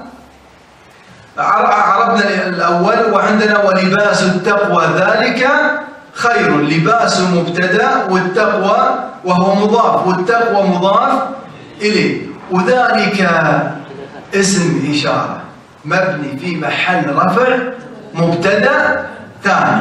عرفنا الأول وعندنا ولباس التقوى ذلك خير. لباس مبتدأ والتقوى وهو مضاف، والتقوى مضاف إليه، وذلك اسم إشارة مبني في محل رفع مبتدأ ثاني.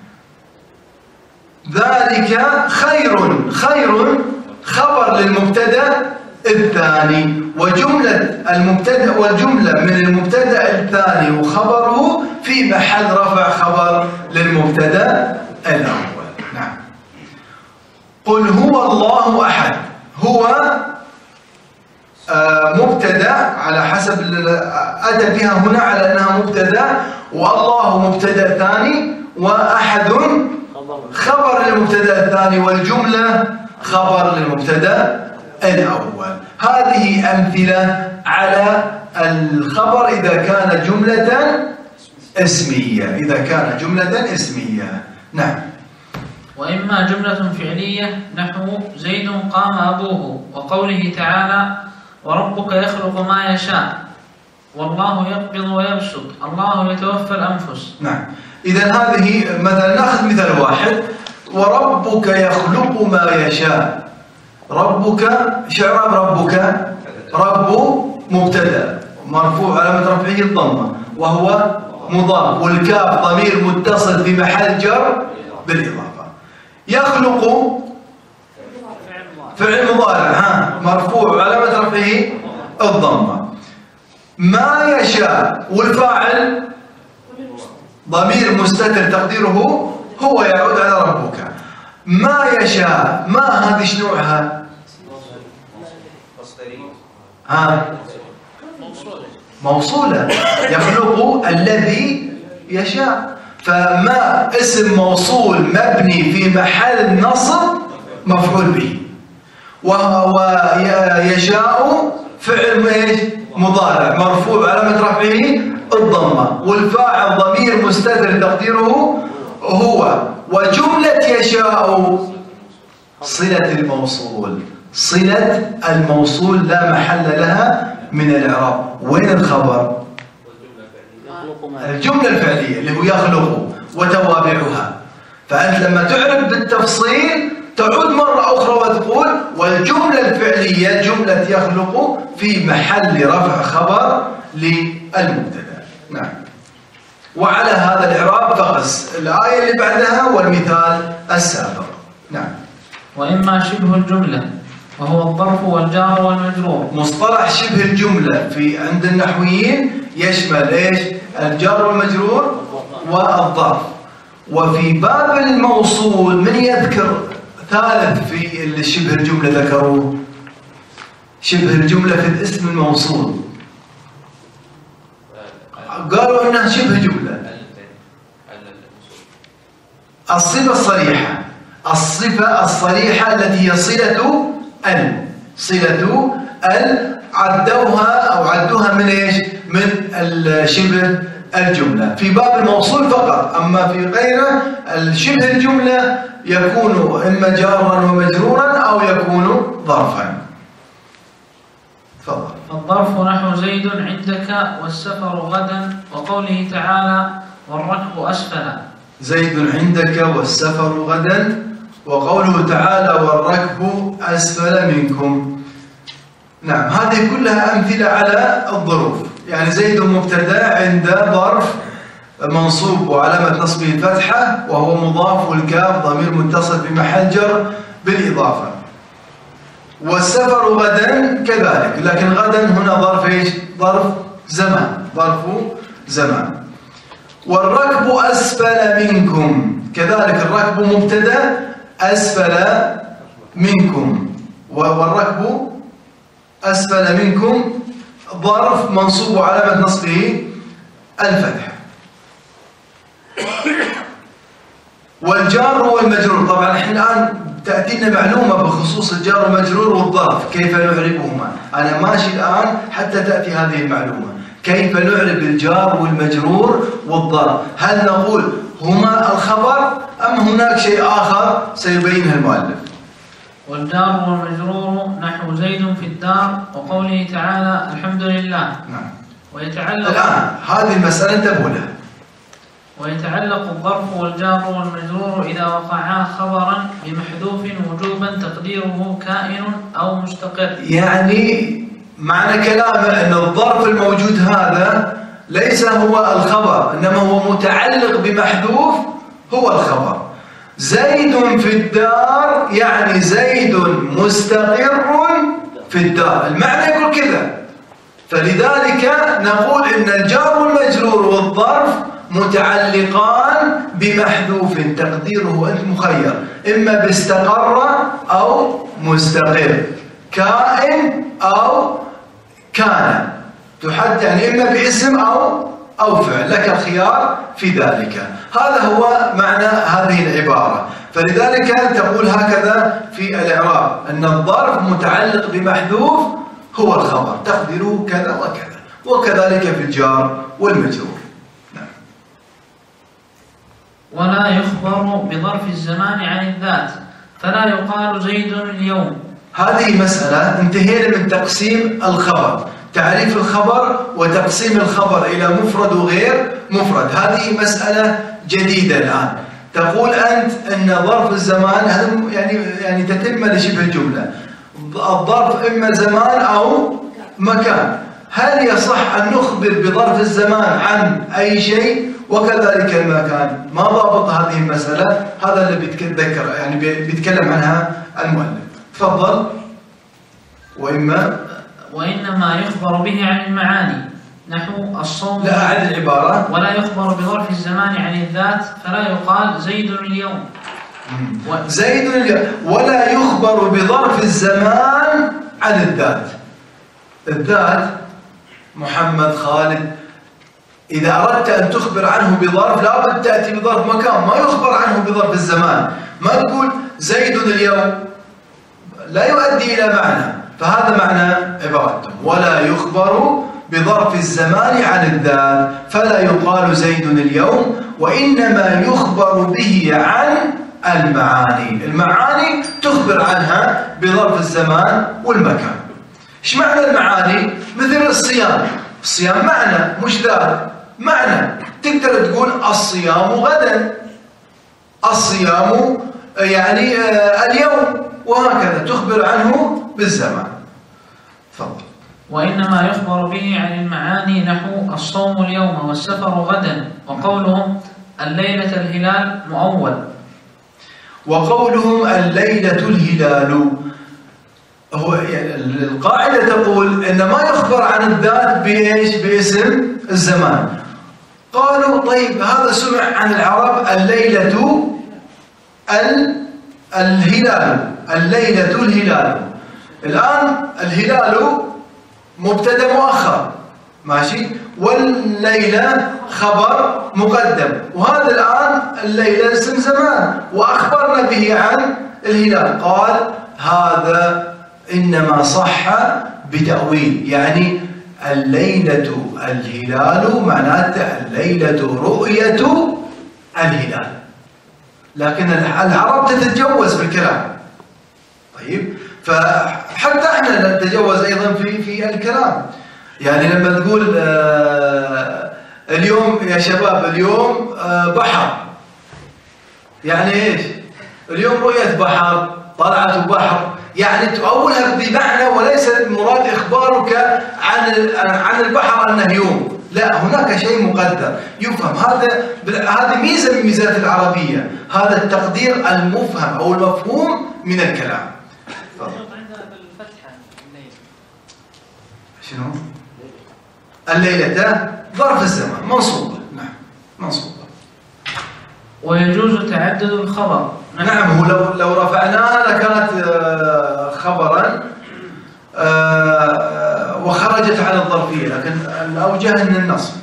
ذلك خير خبر للمبتدأ الثاني، والجملة من المبتدأ الثاني وخبره في محل رفع خبر للمبتدأ الأول. نعم. قل هو الله أحد. هو مبتدأ على حسب أتى بها هنا على أنها مبتدأ، والله مبتدأ ثاني، وأحد خبر للمبتدأ الثاني، والجملة خبر للمبتدأ الأول. هذه أمثلة على الخبر إذا كان جملة اسمية. نعم. وإما جملة فعلية نحو زيد قام أبوه، وقوله تعالى وربك يخلق ما يشاء والله يقبض ويبسط الله يتوفى الأنفس. نعم. إذا هذه مثلا نأخذ مثال واحد، وربك يخلق ما يشاء. ربك شعر ربك، رب مبتدأ مرفوع علامة رفعه الضمة وهو مضاف، والكاف ضمير متصل في محل جر بالإضافة. يخلق فعل مضارع مرفوع علامة رفعه الضمة. ما يشاء والفاعل ضمير مستتر تقديره هو يعود على ربك. ما يشاء، ما هذه شنوعها؟ موصولة. يخلق الذي يشاء، فما اسم موصول مبني في محل نصب مفعول به، ويشاء فعل مضارع مرفوع علامة رفعه الضمة، والفاعل ضمير مستتر تقديره هو، وجملة يشاء صلة الموصول. صلة الموصول لا محل لها من الإعراب. وين الخبر؟ الجملة الفعلية اللي هو يخلق وتوابعها. فأنت لما تعرف بالتفصيل تعود مرة أخرى وتقول والجملة الفعلية جملة يخلق في محل رفع خبر للمبتدأ. نعم. وعلى هذا الإعراب فقس الآية اللي بعدها والمثال السابق. نعم. وإما شبه الجملة وهو الظرف والجار والمجرور. مصطلح شبه الجملة في عند النحويين يشمل إيش؟ الجار والمجرور والظرف. وفي باب الموصول من يذكر ثالث في شبه الجملة ذكروه؟ شبه الجملة في الاسم الموصول قالوا إنها شبه جملة. الصفة الصريحة، الصفة الصريحة التي هي صلة ال، صلة ال عدوها أو عدوها من إيش؟ من شبه الجملة في باب الموصول فقط. أما في غيره الشبه الجملة يكون إما جارا ومجرورا أو يكون ظرفا. تفضل. الظرف نحو زيد عندك والسفر غدا، وقوله تعالى والركب أسفل. زيد عندك والسفر غدا، وقوله تعالى والركب أسفل منكم. نعم، هذه كلها أمثلة على الظروف. يعني زيد مبتدأ عند ظرف منصوب وعلامة نصبه الفتحة وهو مضاف، والكاف ضمير متصل في محل جر بالإضافة. والسفر غدا كذلك، لكن غدا هنا ظرف ايش؟ ظرف زمان، ظرف زمان. والركب أسفل منكم كذلك، الركب مبتدأ أسفل منكم، والركب أسفل منكم ظرف منصوب وعلامة نصبه الفتحة. والجار والمجرور، طبعا احنا الآن تأتينا معلومة بخصوص الجار والمجرور والظرف كيف نعربهما. أنا ماشي الآن حتى تأتي هذه المعلومة كيف نعرب الجار والمجرور والظرف. هل نقول هما الخبر أم هناك شيء آخر سيبينه المؤلف؟ والجار والمجرور نحو زيد في الدار، وقوله تعالى الحمد لله. نعم. ويتعلق الآن هذه المسألة انتبهوا لها. ويتعلق الظرف والجار والمجرور إذا وقعا خبرا بمحذوف وجوبا تقديره كائن أو مستقر. يعني معنى كلامه أن الظرف الموجود هذا ليس هو الخبر، إنما هو متعلق بمحذوف هو الخبر. زيد في الدار يعني زيد مستقر في الدار، المعنى يقول كذا. فلذلك نقول إن الجار والمجرور والظرف متعلقان بمحذوف تقديره أنت مخير، إما باستقر أو مستقر، كائن أو كان، تحدد يعني إما باسم أو فعل، لك الخيار في ذلك. هذا هو معنى هذه العبارة. فلذلك تقول هكذا في الإعراب أن الظرف متعلق بمحذوف هو الخبر تقديره كذا وكذا، وكذلك في الجار والمجرور. ولا يخبر بظرف الزمان عن الذات، فلا يقال زيد اليوم. هذه مسألة انتهينا من تقسيم الخبر، تعريف الخبر وتقسيم الخبر إلى مفرد وغير مفرد. هذه مسألة جديدة الآن. تقول أنت أن ظرف الزمان هذا يعني تتم لشبه الجملة. الظرف إما زمان أو مكان. هل يصح أن نخبر بظرف الزمان عن أي شيء وكذلك المكان؟ ما ضابط هذه المسألة؟ هذا اللي بيتذكر يعني بيتكلم عنها المؤلف. تفضل. وإنما يخبر به عن المعاني نحو الصوم. لا أعد العبارة. ولا يخبر بظرف الزمان عن الذات، فلا يقال زيد اليوم. زيد اليوم. ولا يخبر بظرف الزمان عن الذات. الذات محمد، خالد، إذا أردت أن تخبر عنه بظرف لابد تأتي بظرف مكان، ما يخبر عنه بظرف الزمان. ما تقول زيد اليوم، لا يؤدي إلى معنى. فهذا معنى عبارتهم، ولا يخبر بظرف الزمان عن الذات، فلا يقال زيد اليوم، وإنما يخبر به عن المعاني. المعاني تخبر عنها بظرف الزمان والمكان. إيش معنى المعاني؟ مثل الصيام، الصيام معنى مش ذات، معنى. تقدر تقول الصيام غدا، الصيام يعني اليوم، وهكذا تخبر عنه بالزمان. تفضل. وإنما يخبر به عن المعاني نحو الصوم اليوم والسفر غدا، وقولهم الليلة الهلال مؤول. وقولهم الليلة الهلال، هو يعني القاعدة تقول إن ما يخبر عن الذات بإيش؟ باسم الزمان. قالوا طيب هذا سمع عن العرب الليلة الهلال، الليلة الهلال. الآن الهلال مبتدأ مؤخر، ماشي، والليلة خبر مقدم، وهذا الآن الليلة اسم زمان وأخبرنا به عن الهلال. قال هذا إنما صح بتأويل، يعني الليلة الهلال معناته الليلة رؤية الهلال، لكن العرب تتجوز بالكلام. طيب، فحتى احنا نتجوز ايضا في الكلام. يعني لما تقول اليوم يا شباب اليوم بحر، يعني ايش؟ اليوم رؤية بحر، طلعة بحر، يعني تؤولها بمعنى، وليس المراد اخبارك عن البحر انه يوم، لا، هناك شيء مقدر يفهم. هذه ميزة من ميزات العربية، هذا التقدير المفهم او المفهوم من الكلام. عندنا بالفتحة الليل. شنو؟ الليلة ظرف الزمان منصوبة، نعم منصوبة. ويجوز تعدد الخبر. نعم، هو لو رفعناها لكانت خبرا وخرجت عن الظرفية، لكن الأوجه أن النصب.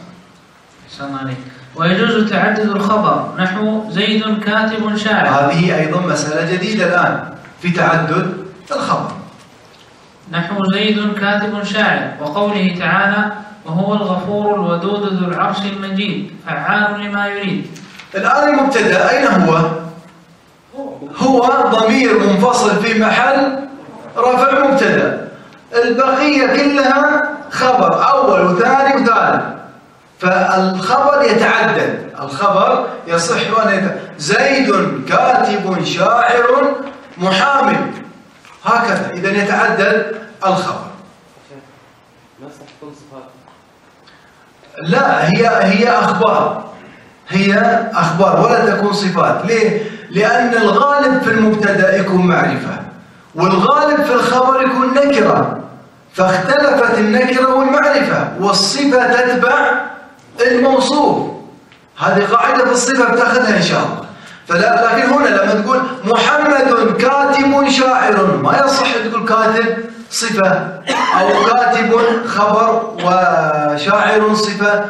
ويجوز تعدد الخبر نحو زيد كاتب شاعر. هذه أيضا مسألة جديدة الآن في تعدد الخبر. نحو زيد كاتب شاعر، وقوله تعالى وهو الغفور الودود ذو العرش المجيد فعال لما يريد. الآن المبتدأ أين هو؟ هو ضمير منفصل في محل رفع مبتدأ، البقية كلها خبر أول وثاني وثالث، فالخبر يتعدد، الخبر يصح أن زيد كاتب شاعر محامل، هكذا. إذن يتعدد الخبر. ما تكون صفات؟ لا، هي أخبار، هي أخبار ولا تكون صفات. ليه؟ لأن الغالب في المبتدأ يكون معرفة، والغالب في الخبر يكون نكرة، فاختلفت النكرة والمعرفة، والصفة تتبع الموصوف. هذه قاعدة في الصفة بتاخذها إن شاء الله. لكن هنا لما تقول محمد كاتب شاعر، ما يصح تقول كاتب صفة، أو كاتب خبر وشاعر صفة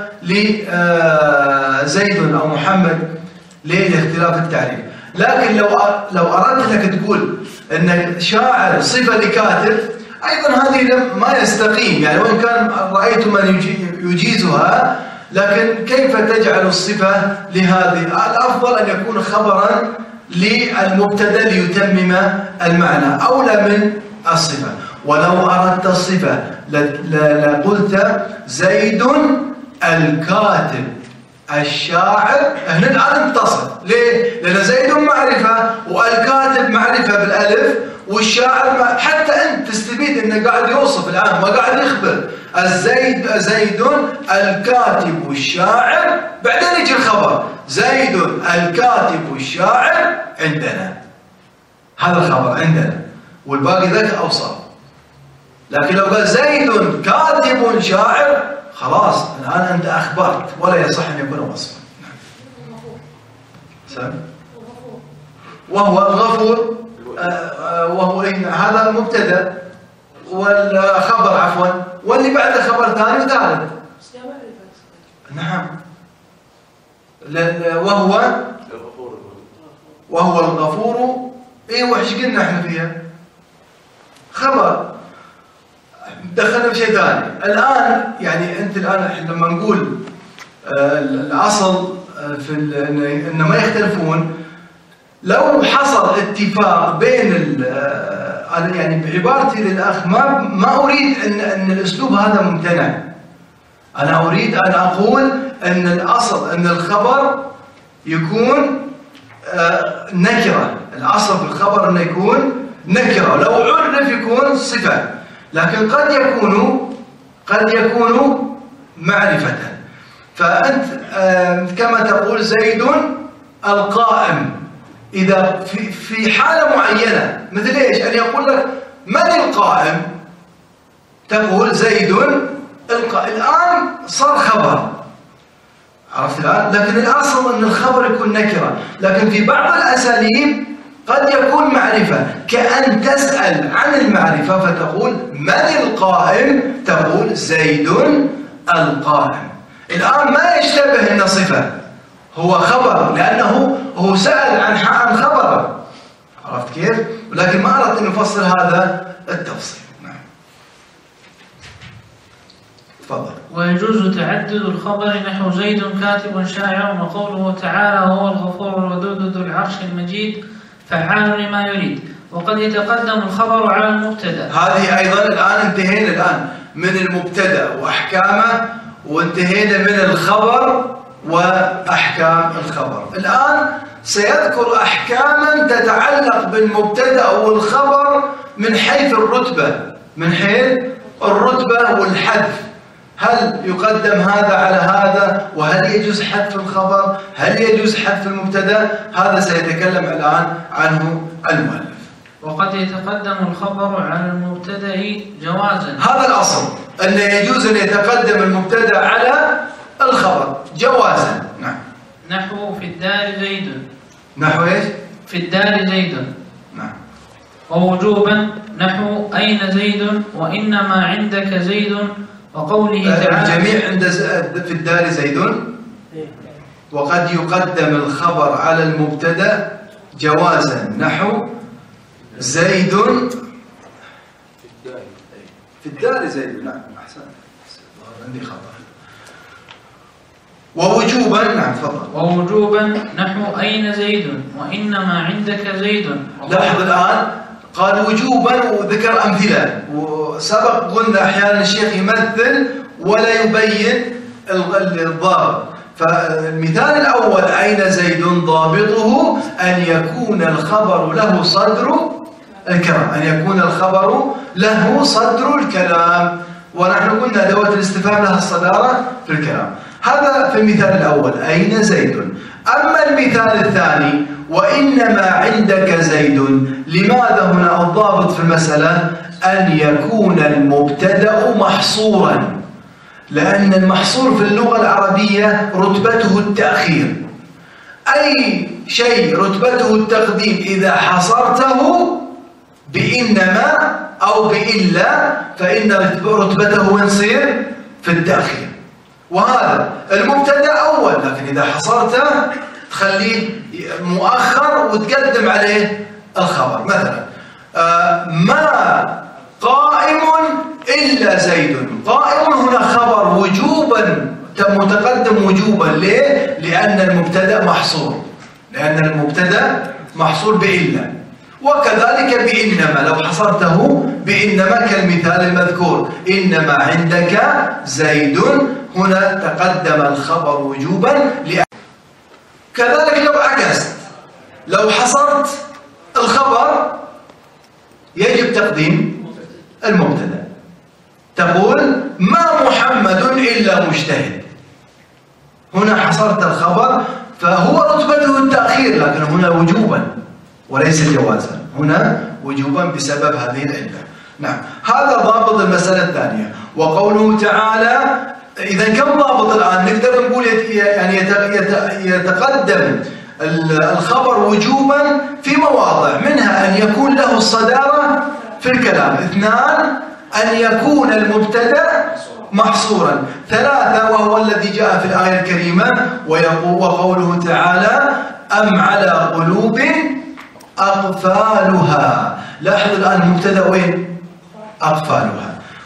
لزيد أو محمد، لاختلاف التعريف. لكن لو أردت أنك تقول أن شاعر صفة لكاتب، أيضا هذه ما يستقيم، يعني وإن كان رأيت من يجيزها، لكن كيف تجعل الصفة لهذه؟ الأفضل أن يكون خبرا للمبتدأ ليتمم المعنى، أولى من الصفة. ولو أردت الصفة لقلت زيد الكاتب الشاعر، هنا الآن اتصل. ليه؟ لأن زيد معرفة والكاتب معرفة بالألف، والشاعر حتى أنت تستفيد أنه قاعد يوصف الآن، ما قاعد يخبر. زيد الكاتب الشاعر، بعدين يجي الخبر زيد الكاتب الشاعر عندنا، هذا الخبر عندنا، والباقي ذاك أوصاف. لكن لو قال زيد كاتب شاعر، خلاص الآن أنت أخبرت، ولا يصح أن يكون وصفا. وهو الغفور، وهو هذا المبتدأ، والخبر عفوا، واللي بعده خبر ثاني وثالث. نعم، وهو الغفور. ايه، وحش قلنا احنا فيها خبر. دخلنا في شيء ثاني الآن. يعني أنت الآن لما نقول الأصل في إن ما يختلفون، لو حصل اتفاق بين أنا يعني بعبارتي للأخ ما أريد أن الأسلوب هذا ممتنع. أنا أريد أن أقول أن الأصل أن الخبر يكون نكرة. الأصل في الخبر أنه يكون نكرة، لو عرف يكون صفة، لكن قد يكون معرفة. فأنت كما تقول زيد القائم، إذا في حالة معينة مثل إيش؟ أن يقول لك من القائم؟ تقول زيد القائم. الآن صار خبر، عرفت الآن؟ لكن الأصل أن الخبر يكون نكرة، لكن في بعض الأساليب قد يكون معرفة، كأن تسأل عن المعرفة فتقول من القائم؟ تقول زيد القائم. الآن ما يشتبه أنه صفة، هو خبر، لأنه هو سأل عن خبر، عرفت كيف؟ ولكن ما أردت أن نفصل هذا التفصيل. نعم. تفضل. ويجوز تعدد الخبر نحو زيد كاتب شاعر، وقوله تعالى هو الغفور الودود ذو العرش المجيد فعال لما يريد. وقد يتقدم الخبر على المبتدا. هذه أيضا الآن انتهينا الآن من المبتدا وأحكامه، وانتهينا من الخبر وأحكام الخبر. الآن سيذكر أحكاما تتعلق بالمبتدا والخبر من حيث الرتبة، من حيث الرتبة والحذف. هل يقدم هذا على هذا؟ وهل يجوز حذف الخبر؟ هل يجوز حذف المبتدا؟ هذا سيتكلم الآن عنه المؤلف. وقد يتقدم الخبر على المبتدا جوازا. هذا الأصل، أن يجوز أن يتقدم المبتدا على الخبر جوازا. نعم. نحو في الدار زيد. نحو ايش؟ في الدار زيد. نعم. ووجوبا نحو أين زيد وإنما عندك زيد، وقوله تعالى الجميع عند في الدار زيد. وقد يقدم الخبر على المبتدا جوازا نحو زيد في الدار زيد. نعم أحسن، عندي خطأ. ووجوبا. نعم تفضل. ووجوبا نحو أين زيد وإنما عندك زيد. لاحظ الآن قال وجوبا وذكر أمثلة، وسبق قلنا أحيانا الشيخ يمثل ولا يبين الضابط. فالمثال الأول أين زيد ضابطه أن يكون الخبر له صدر الكلام، أن يكون الخبر له صدر الكلام، ونحن قلنا أدوات الاستفهام لها الصدارة في الكلام. هذا في المثال الأول أين زيد. أما المثال الثاني وإنما عندك زيد، لماذا هنا الضابط في المسألة أن يكون المبتدأ محصورا؟ لأن المحصور في اللغة العربية رتبته التأخير. أي شيء رتبته التقديم إذا حصرته بإنما أو بإلا فإن رتبته وين تصير؟ في التأخير. وهذا المبتدأ أول، لكن إذا حصرته تخليه مؤخر وتقدم عليه الخبر. مثلا ما قائم إلا زيد. قائم هنا خبر وجوبا متقدم وجوبا. ليه؟ لأن المبتدأ محصور، لأن المبتدأ محصور بإلا. وكذلك بإنما، لو حصرته بإنما كالمثال المذكور إنما عندك زيد، هنا تقدم الخبر وجوبا. كذلك لو عكست، لو حصرت الخبر يجب تقديم المبتدأ. تقول ما محمد إلا مجتهد، هنا حصرت الخبر فهو رتبته التأخير، لكن هنا وجوبا وليس جوازا، هنا وجوبا بسبب هذه العلة. نعم، هذا ضابط المسألة الثانية. وقوله تعالى، إذا كم ضابط الآن؟ نقدر نقول يعني يتقدم الخبر وجوبا في مواضع، منها أن يكون له الصدارة في الكلام. 2 أن يكون المبتدأ محصورا. 3 وهو الذي جاء في الآية الكريمة وقوله تعالى أم على قلوب أقفالها. لاحظ الآن المبتدأ وين؟ أقفالها.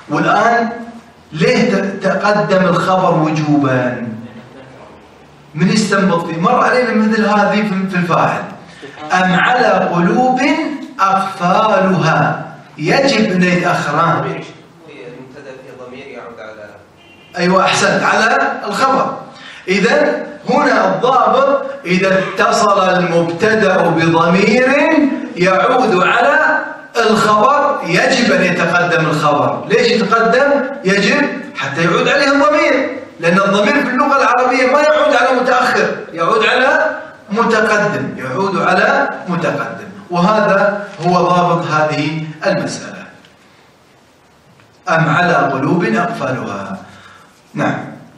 والآن ليه تقدم الخبر وجوبا؟ من يستنبط فيه؟ مر علينا مثل هذه في الفاعل. أم على قلوب أقفالها، يجب أن يتأخران. المبتدأ في ضمير يعود على، أيوة أحسنت، على الخبر. إذن هنا الضابط إذا اتصل المبتدأ بضمير يعود على الخبر يجب أن يتقدم الخبر. ليش يتقدم؟ يجب حتى يعود عليه الضمير، لأن الضمير في اللغة العربية ما يعود على متأخر، يعود على متقدم، يعود على متقدم. وهذا هو ضابط هذه المسألة. أم على قلوب أقفالها. نعم.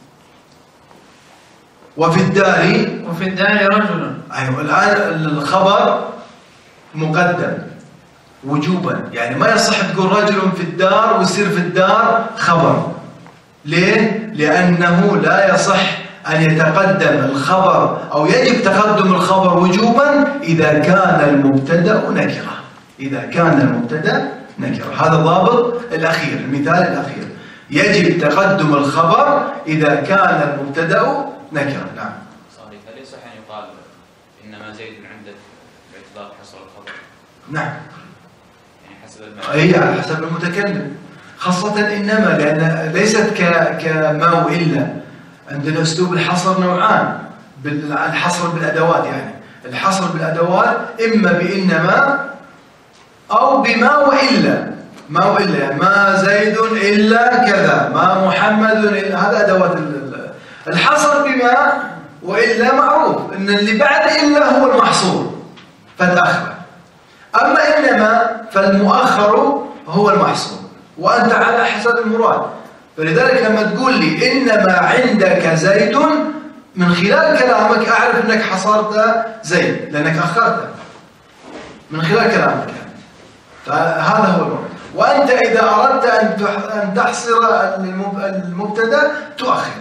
وفي الدار رجل. أيوة الآن الخبر مقدم وجوبا، يعني ما يصح تقول رجل في الدار ويصير في الدار خبر. ليه؟ لأنه لا يصح أن يتقدم الخبر أو يجب تقدم الخبر وجوبا إذا كان المبتدأ نكرة. إذا كان المبتدأ نكرة، هذا الضابط الأخير، المثال الأخير، يجب تقدم الخبر إذا كان المبتدأ نكرة. نعم. صحيح. هل يصح أن يقال إنما زيد عندك باعتبار حصر الخبر؟ نعم. يعني حسب المعنى. أي على حسب المتكلم، خاصة إنما، لأن ليست كما وإلا. عندنا أسلوب الحصر نوعان، الحصر بالأدوات، يعني الحصر بالأدوات إما بإنما أو بما وإلا. ما وإلا يعني ما زيد إلا كذا، ما محمد إلا، هذا أدوات الحصر. بما وإلا معروف إن اللي بعد إلا هو المحصور فتأخر. أما إنما فالمؤخر هو المحصور، وأنت على حسب المراد. فلذلك لما تقول لي إنما عندك زيد، من خلال كلامك أعرف أنك حصرت زيد لأنك أخرته من خلال كلامك يعني. فهذا هو المراد. وأنت إذا أردت أن تحصر المبتدأ تؤخره.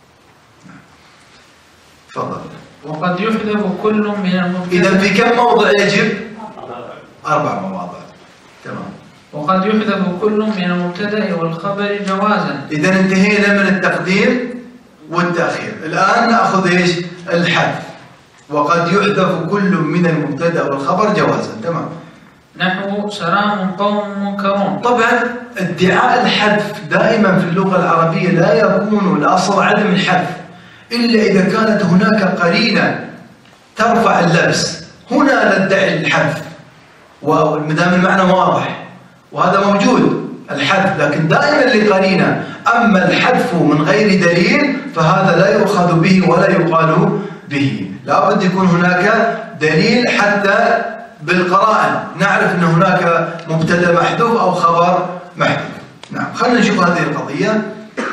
تفضل. وقد يحذف كل من المبتدأ. إذا في كم موضع يجب؟ 4 مواضع. تمام. وقد يحذف كل من المبتدأ والخبر جوازا. إذا انتهينا من التقديم والتأخير. الآن نأخذ إيش؟ الحذف. وقد يحذف كل من المبتدأ والخبر جوازا. تمام. نحو سلام قوم منكرون. طبعا ادعاء الحذف دائما في اللغة العربية لا يكون الأصل عدم الحذف إلا إذا كانت هناك قرينة ترفع اللبس. هنا ندعي الحذف ومدام المعنى واضح، وهذا موجود الحذف، لكن دائما لقرينة. أما الحذف من غير دليل فهذا لا يؤخذ به ولا يقال به. لابد يكون هناك دليل حتى بالقرائن نعرف أن هناك مبتدأ محذوف أو خبر محذوف. نعم. خلينا نشوف هذه القضية.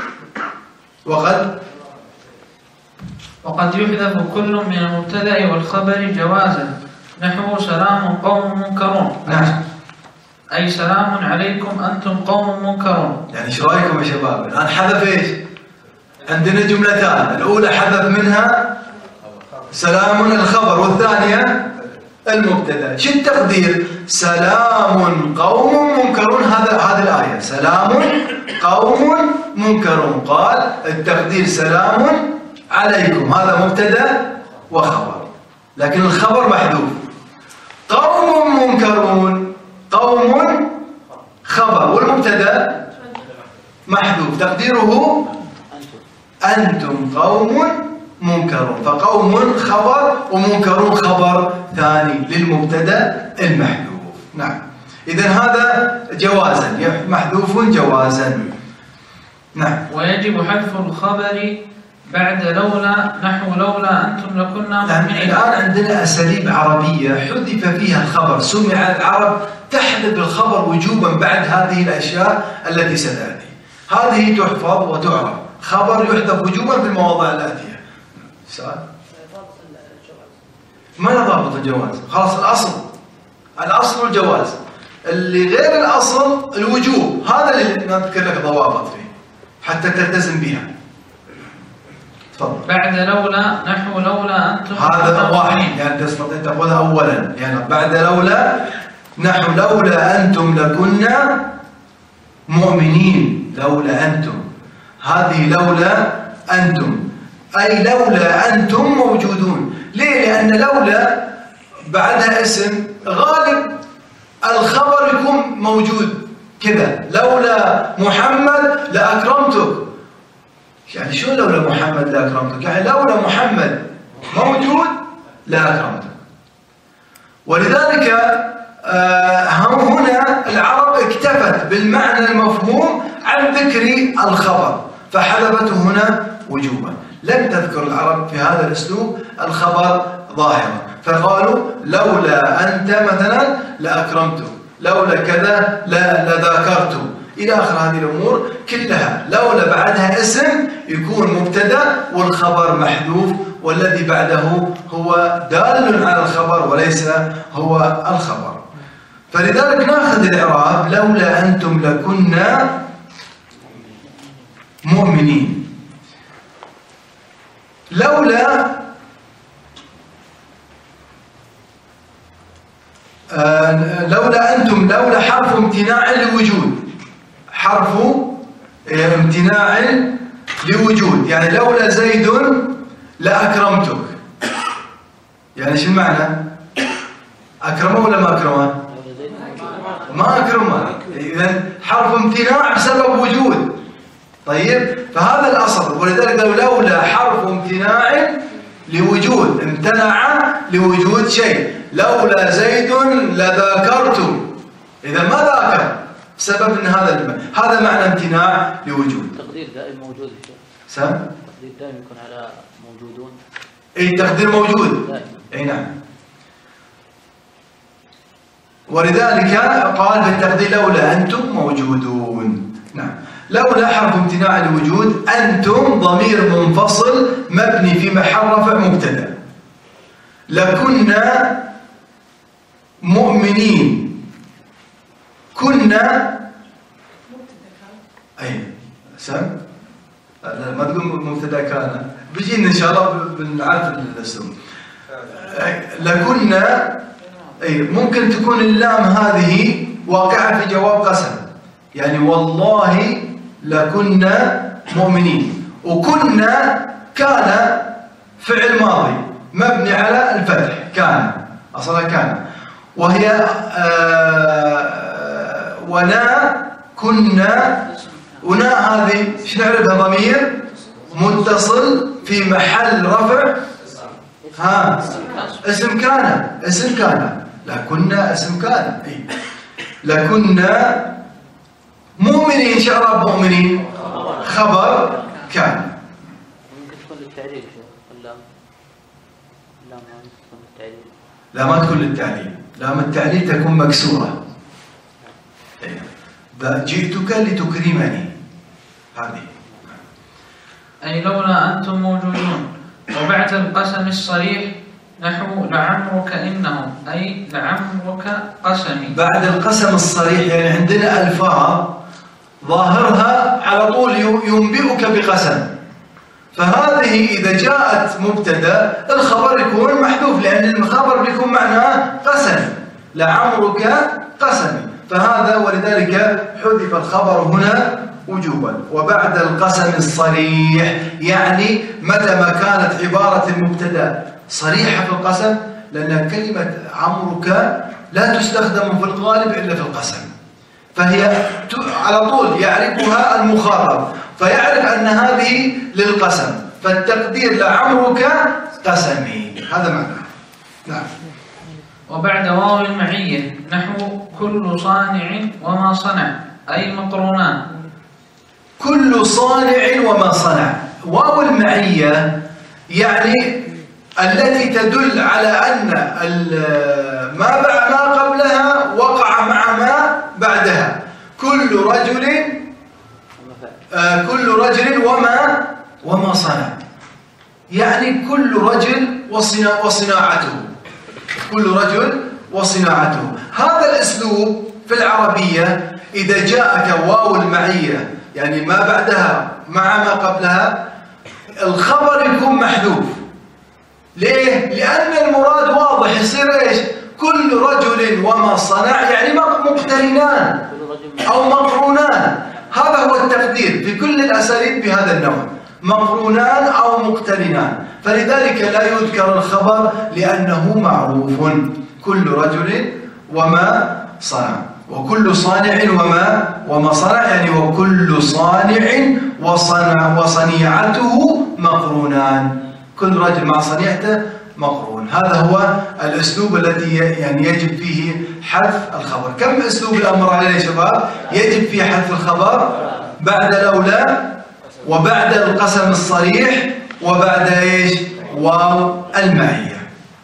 وقد يحذف كل من المبتدأ والخبر جوازا. نحو سلام قوم منكرون. نعم. أي سلام عليكم أنتم قوم منكرون. يعني ايش رايكم يا شباب؟ الآن حذف ايش؟ عندنا جملتان، الأولى حذف منها سلام الخبر، والثانية المبتدأ. شو التقدير؟ سلام قوم منكرون. هذه الآية سلام قوم منكرون. قال التقدير سلام عليكم، هذا مبتدأ وخبر، لكن الخبر محذوف. قوم منكرون، قوم خبر والمبتدأ محذوف، تقديره أنتم قوم منكرون. فقوم خبر ومنكرون خبر ثاني للمبتدأ المحذوف. نعم. إذن هذا جوازا، محذوف جوازا. نعم. ويجب حذف الخبر بعد لولا. نحو لولا أنتم لكنا مؤمنين. الآن عندنا أساليب عربية حذف فيها الخبر، سمع العرب تحذف الخبر وجوبا بعد هذه الأشياء التي ستأتي. هذه تحفظ وتعرف. خبر يحذف وجوبا في المواضع الآتية. سؤال؟ ما ضابط الجواز؟ خلاص الأصل الجواز، اللي غير الأصل الوجوب. هذا اللي نذكر لك ضوابط فيه حتى تلتزم بها. تفضل. بعد لولا. نحو لولا أنتم. هذا واحد، يعني تستطيع تقولها أولا، يعني بعد لولا. نحو لولا أنتم لكنا مؤمنين لولا أنتم، هذه لولا أنتم أي لولا أنتم موجودون. ليه؟ لأن لولا بعدها اسم غالب الخبر يكون موجود كذا، لولا محمد لأكرمتك. يعني شو لولا محمد لأكرمتك؟ يعني لولا محمد موجود لأكرمتك. ولذلك هنا العرب اكتفت بالمعنى المفهوم عن ذكر الخبر فحذفته هنا وجوبا. لم تذكر العرب في هذا الأسلوب الخبر ظاهرا، فقالوا لولا أنت مثلا لأكرمته، لولا كذا لذاكرته، إلى آخر هذه الأمور كلها. لولا بعدها اسم يكون مبتدأ والخبر محذوف، والذي بعده هو دال على الخبر وليس هو الخبر. فلذلك ناخذ الإعراب لولا أنتم لكنا مؤمنين. لولا أنتم، لولا حرف امتناع لوجود، حرف امتناع لوجود، يعني لولا زيد لأكرمتك. يعني شو المعنى؟ أكرمه ولا ما أكرمه؟ ما أكرمه. إذن حرف امتناع بسبب وجود. طيب، فهذا الأصل. ولذلك لولا حرف امتناع لوجود، امتنع لوجود شيء. لولا زيد لذاكرت، إذا ما ذاكر بسبب ان هذا معنى امتناع لوجود. تقدير دائم موجود. سم؟ تقدير دائم يكون على موجودون. اي تقدير موجود. اي نعم. ولذلك قال بالتقدير لولا أنتم موجودون. نعم. لولا حرف امتناع لوجود، أنتم ضمير منفصل مبني في محل رفع مبتدأ. لكنا مؤمنين، كنا أي سم؟ لا ما تقول مبتدأ كان، بيجينا إن شاء الله بنعرف الاسم. لكنا أي ممكن تكون اللام هذه واقعة في جواب قسم، يعني والله لكنا مؤمنين. وكنا كان فعل ماضي مبني على الفتح، كان أصلا كان، وهي ونا كنا. ونا هذه شو نعرفها؟ ضمير متصل في محل رفع اسم كان. اسم كان. لكنا اسم كان. لكنا مؤمنين. شعراب مؤمنين خبر كان. ممكن تكون للتعليل. اللام تكون للتعليل. لا ما تكون للتعليل. لام التعليل تكون مكسورة. جئتك لتكرمني، هذه. أي لولا أنتم موجودون. وبعد القسم الصريح نحو لعمرك إنهم، أي لعمرك قسمي. بعد القسم الصريح يعني عندنا ألفاظ ظاهرها على طول ينبئك بقسم، فهذه إذا جاءت مبتدأ الخبر يكون محذوف، لأن الخبر بيكون معناه قسم، لعمرك قسمي. فهذا ولذلك حذف الخبر هنا وجوبا. وبعد القسم الصريح يعني متى ما كانت عبارة المبتدأ صريحة في القسم، لأن كلمة عمرك لا تستخدم في الغالب إلا في القسم، فهي على طول يعرفها المخاطب، فيعرف أن هذه للقسم، فالتقدير لعمرك قسمي، هذا معناه. نعم. وبعد واو المعية نحو كل صانع وما صنع، أي مقرونان. كل صانع وما صنع. واو المعية يعني التي تدل على أن ما قبلها وقع مع ما بعدها. كل رجل وما صنع، يعني كل رجل وصناعته. كل رجل وصناعته. هذا الأسلوب في العربية إذا جاءك واو المعية يعني ما بعدها مع ما قبلها، الخبر يكون محذوف. ليه؟ لأن المراد واضح، يصير إيش؟ كل رجل وما صنع يعني مقترنان، أو مقرونان. هذا هو التقدير في كل الأساليب بهذا النوع، مقرونان أو مقترنان. فلذلك لا يذكر الخبر لأنه معروف، كل رجل وما صنع، وكل صانع وما صنع، يعني وكل صانع وصنيعته مقرونان، كل رجل مع صنيعته مقرون. هذا هو الأسلوب الذي يعني يجب فيه حذف الخبر. كم أسلوب الأمر عليه يا شباب؟ يجب فيه حذف الخبر بعد لولا، وبعد القسم الصريح، وبعد ايش؟ واو المعية،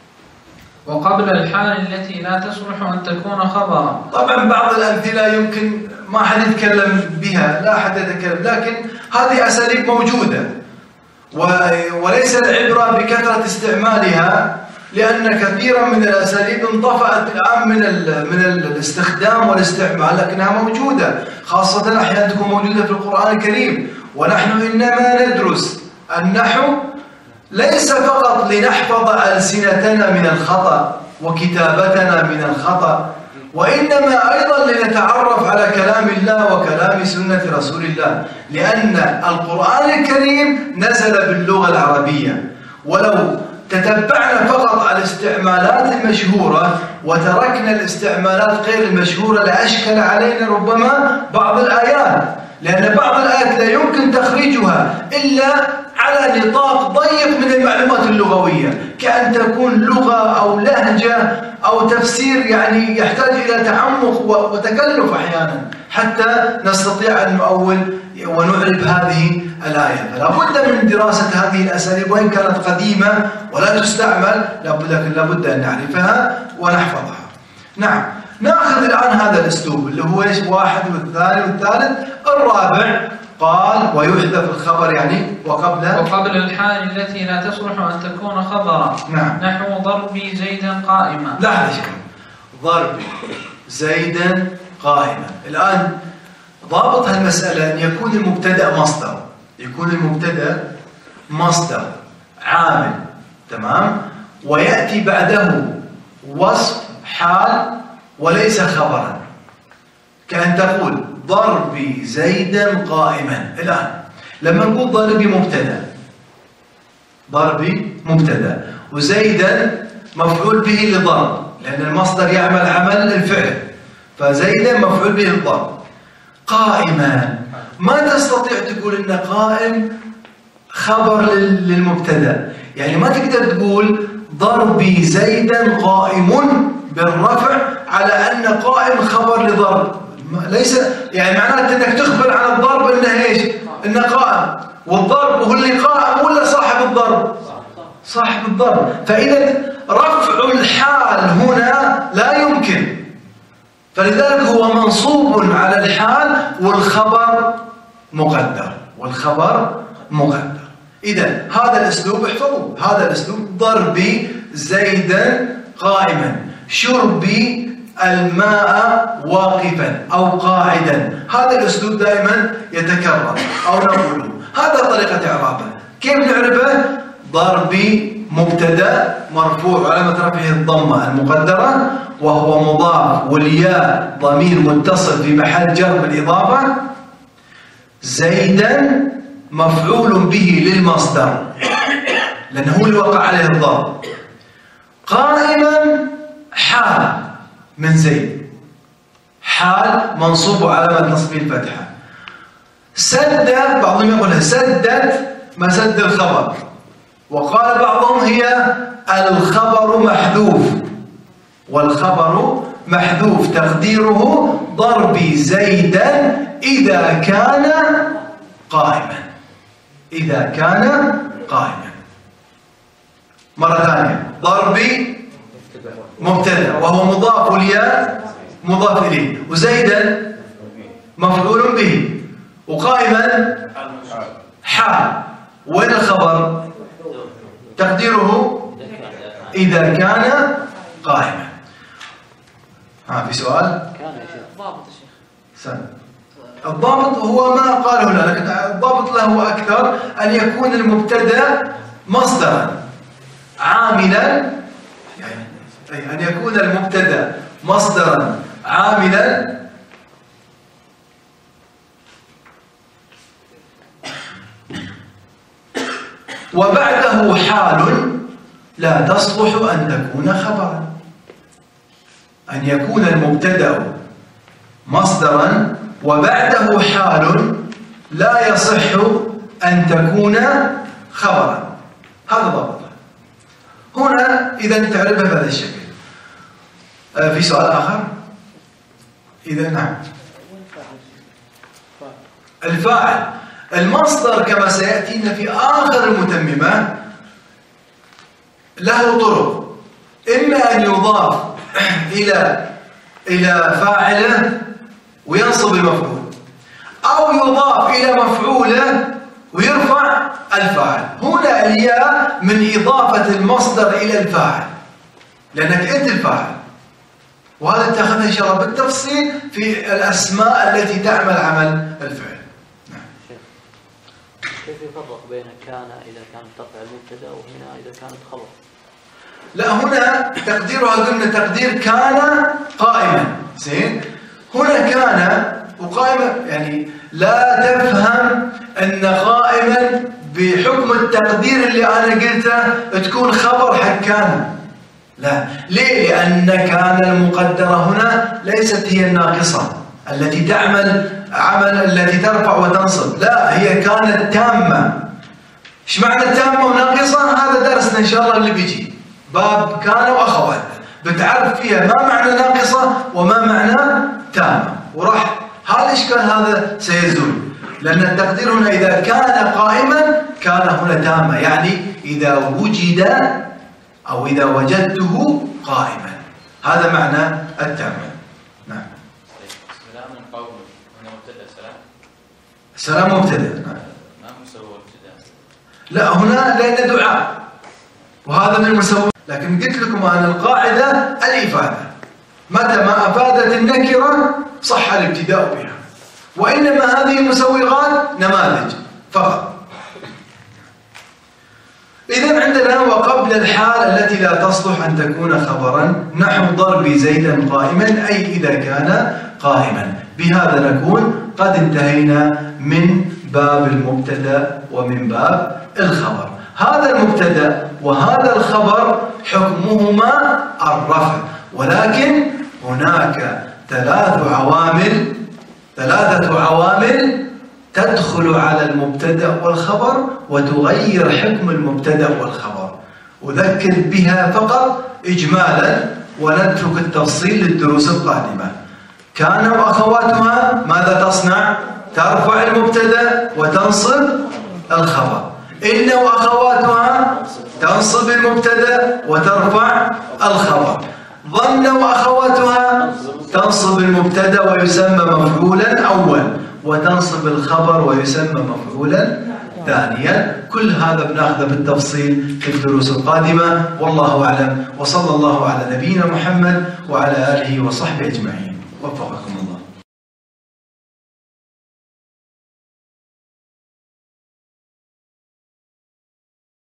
وقبل الحال التي لا تصلح أن تكون خبرا. طبعا بعض الأمثلة يمكن ما حد يتكلم بها، لا حد يتكلم، لكن هذه أساليب موجودة، وليس العبرة بكثرة استعمالها، لأن كثيرا من الأساليب انطفأت الآن من الاستخدام والاستعمال، لكنها موجودة، خاصة أحيانا تكون موجودة في القرآن الكريم. ونحن إنما ندرس النحو ليس فقط لنحفظ ألسنتنا من الخطأ وكتابتنا من الخطأ، وإنما أيضا لنتعرف على كلام الله وكلام سنة رسول الله، لأن القرآن الكريم نزل باللغة العربية. ولو تتبعنا فقط على الاستعمالات المشهورة وتركنا الاستعمالات غير المشهورة لأشكل علينا ربما بعض الآيات، لأن بعض الآيات لا يمكن تخريجها إلا على نطاق ضيق من المعلومات اللغوية، كأن تكون لغة أو لهجة أو تفسير يعني يحتاج إلى تعمق وتكلف أحيانا حتى نستطيع أن نؤول ونعرب هذه الآية. فلا بد من دراسة هذه الأساليب، وإن كانت قديمة ولا تستعمل لكن لا بد أن نعرفها ونحفظها. نعم، نأخذ الآن هذا الأسلوب اللي هو إيش؟ واحد والثاني والثالث. الرابع قال ويحذف الخبر يعني وقبل الحال التي لا تصلح أن تكون خبرا. نعم. نحو ضربي زيدا قائما. لا شك، ضربي زيدا قائما. الآن ضابط هالمسألة أن يكون المبتدأ مصدر، يكون المبتدأ مصدر عامل، تمام، ويأتي بعده وصف حال وليس خبرا، كأن تقول ضربي زيدا قائما. الآن لما نقول ضربي مبتدأ وزيدا مفعول به لضرب، لأن المصدر يعمل عمل الفعل، فزيدا مفعول به للضرب. قائما ما تستطيع تقول إن قائم خبر للمبتدأ، يعني ما تقدر تقول ضربي زيدا قائم بالرفع على أن قائم خبر لضرب، ليس يعني معناته أنك تخبر عن الضرب إنه إيش؟ إنه قائم، والضرب هو اللي قائم ولا صاحب الضرب؟ صاحب الضرب. فإذا رفع الحال هنا لا يمكن، فلذلك هو منصوب على الحال والخبر مقدر. إذا هذا الأسلوب احفظوه، هذا الأسلوب ضربي زيدا قائما، شربي الماء واقفا أو قاعدا. هذا الأسلوب دائما يتكرر أو نقوله. هذا طريقة إعرابه. كيف نعرفه؟ ضربي مبتدأ مرفوع علامة رفعه الضمة المقدرة وهو مضاف، والياء ضمير متصل في محل جر بالإضافة. زيدا مفعول به للمصدر لأنه هو اللي وقع عليه الضرب. قائما حال من زيد، حال منصوب علامة نصبه الفتحة. سد بعضهم يقولها سدت مسد الخبر، وقال بعضهم هي الخبر محذوف، والخبر محذوف تقديره ضربي زيدا إذا كان قائما. مرة ثانية، ضربي مبتدأ وهو مضاف، والياء مضاف إليه، وزيدا مفعول به، وقائما حال. وين الخبر؟ تقديره إذا كان قائما. في سؤال؟ ضابط يا شيخ. سنة. الضابط هو ما قاله لا، لكن الضابط له أكثر أن يكون المبتدأ مصدرا عاملا، يعني أن يكون المبتدأ مصدرا عاملا وبعده حال لا تصلح أن تكون خبرا. أن يكون المبتدأ مصدرا وبعده حال لا يصح أن تكون خبرا. هذا ضابطه. هنا إذا تعرفها بهذا الشكل. في سؤال آخر؟ إذا نعم. الفاعل المصدر كما سيأتينا في آخر المتممة له طرق، إما أن يضاف إلى فاعله وينصب المفعول، أو يضاف إلى مفعوله ويرفع الفاعل. هنا الياء من إضافة المصدر إلى الفاعل، لأنك أنت الفاعل، وهذا اتخذها إن شاء الله بالتفصيل في الأسماء التي تعمل عمل الفعل. كيف يفرق بين كان إذا كانت ترفع المبتدا وهنا إذا كانت خبر؟ لا، هنا تقديرها ضمن تقدير كان قائما. زين، هنا كان وقائما، يعني لا تفهم أن قائما بحكم التقدير اللي أنا قلته تكون خبر حق كان. لا، ليه؟ لأن كان المقدرة هنا ليست هي الناقصة التي تعمل عمل التي ترفع وتنصب، لا، هي كانت تامة. ايش معنى تامة وناقصة؟ هذا درسنا إن شاء الله اللي بيجي، باب كان وأخواتها، بتعرف فيها ما معنى ناقصة وما معنى تامة، وراح هذا الإشكال هذا سيزول، لأن التقدير هنا إذا كان قائما كان هنا تامة، يعني إذا وجد أو إذا وجدته قائما، هذا معنى التامة. نعم. السلام من قوم هنا مبتدأ سلام. السلام مبتدأ. نعم. ما مسوى الابتداء؟ لا، هنا لأن دعاء وهذا من المسوى، لكن قلت لكم أن القاعدة الإفادة، متى ما أفادت النكرة صح الابتداء بها، وإنما هذه المسوغات نماذج فقط. إذن عندنا وقبل الحال التي لا تصلح أن تكون خبرا نحو ضرب زيدا قائما، أي إذا كان قائما. بهذا نكون قد انتهينا من باب المبتدأ ومن باب الخبر. هذا المبتدأ وهذا الخبر حكمهما الرفع، ولكن هناك ثلاثة عوامل تدخل على المبتدأ والخبر وتغير حكم المبتدأ والخبر. أذكر بها فقط إجمالا ونترك التفصيل للدروس القادمة. كان وأخواتها ماذا تصنع؟ ترفع المبتدأ وتنصب الخبر. إن وأخواتها تنصب المبتدأ وترفع الخبر. ظن وأخواتها تنصب المبتدأ ويسمى مفعولا أول، وتنصب الخبر ويسمى مفعولا ثانيا. كل هذا بناخذه بالتفصيل في الدروس القادمة، والله أعلم، وصلى الله على نبينا محمد وعلى آله وصحبه أجمعين. وفق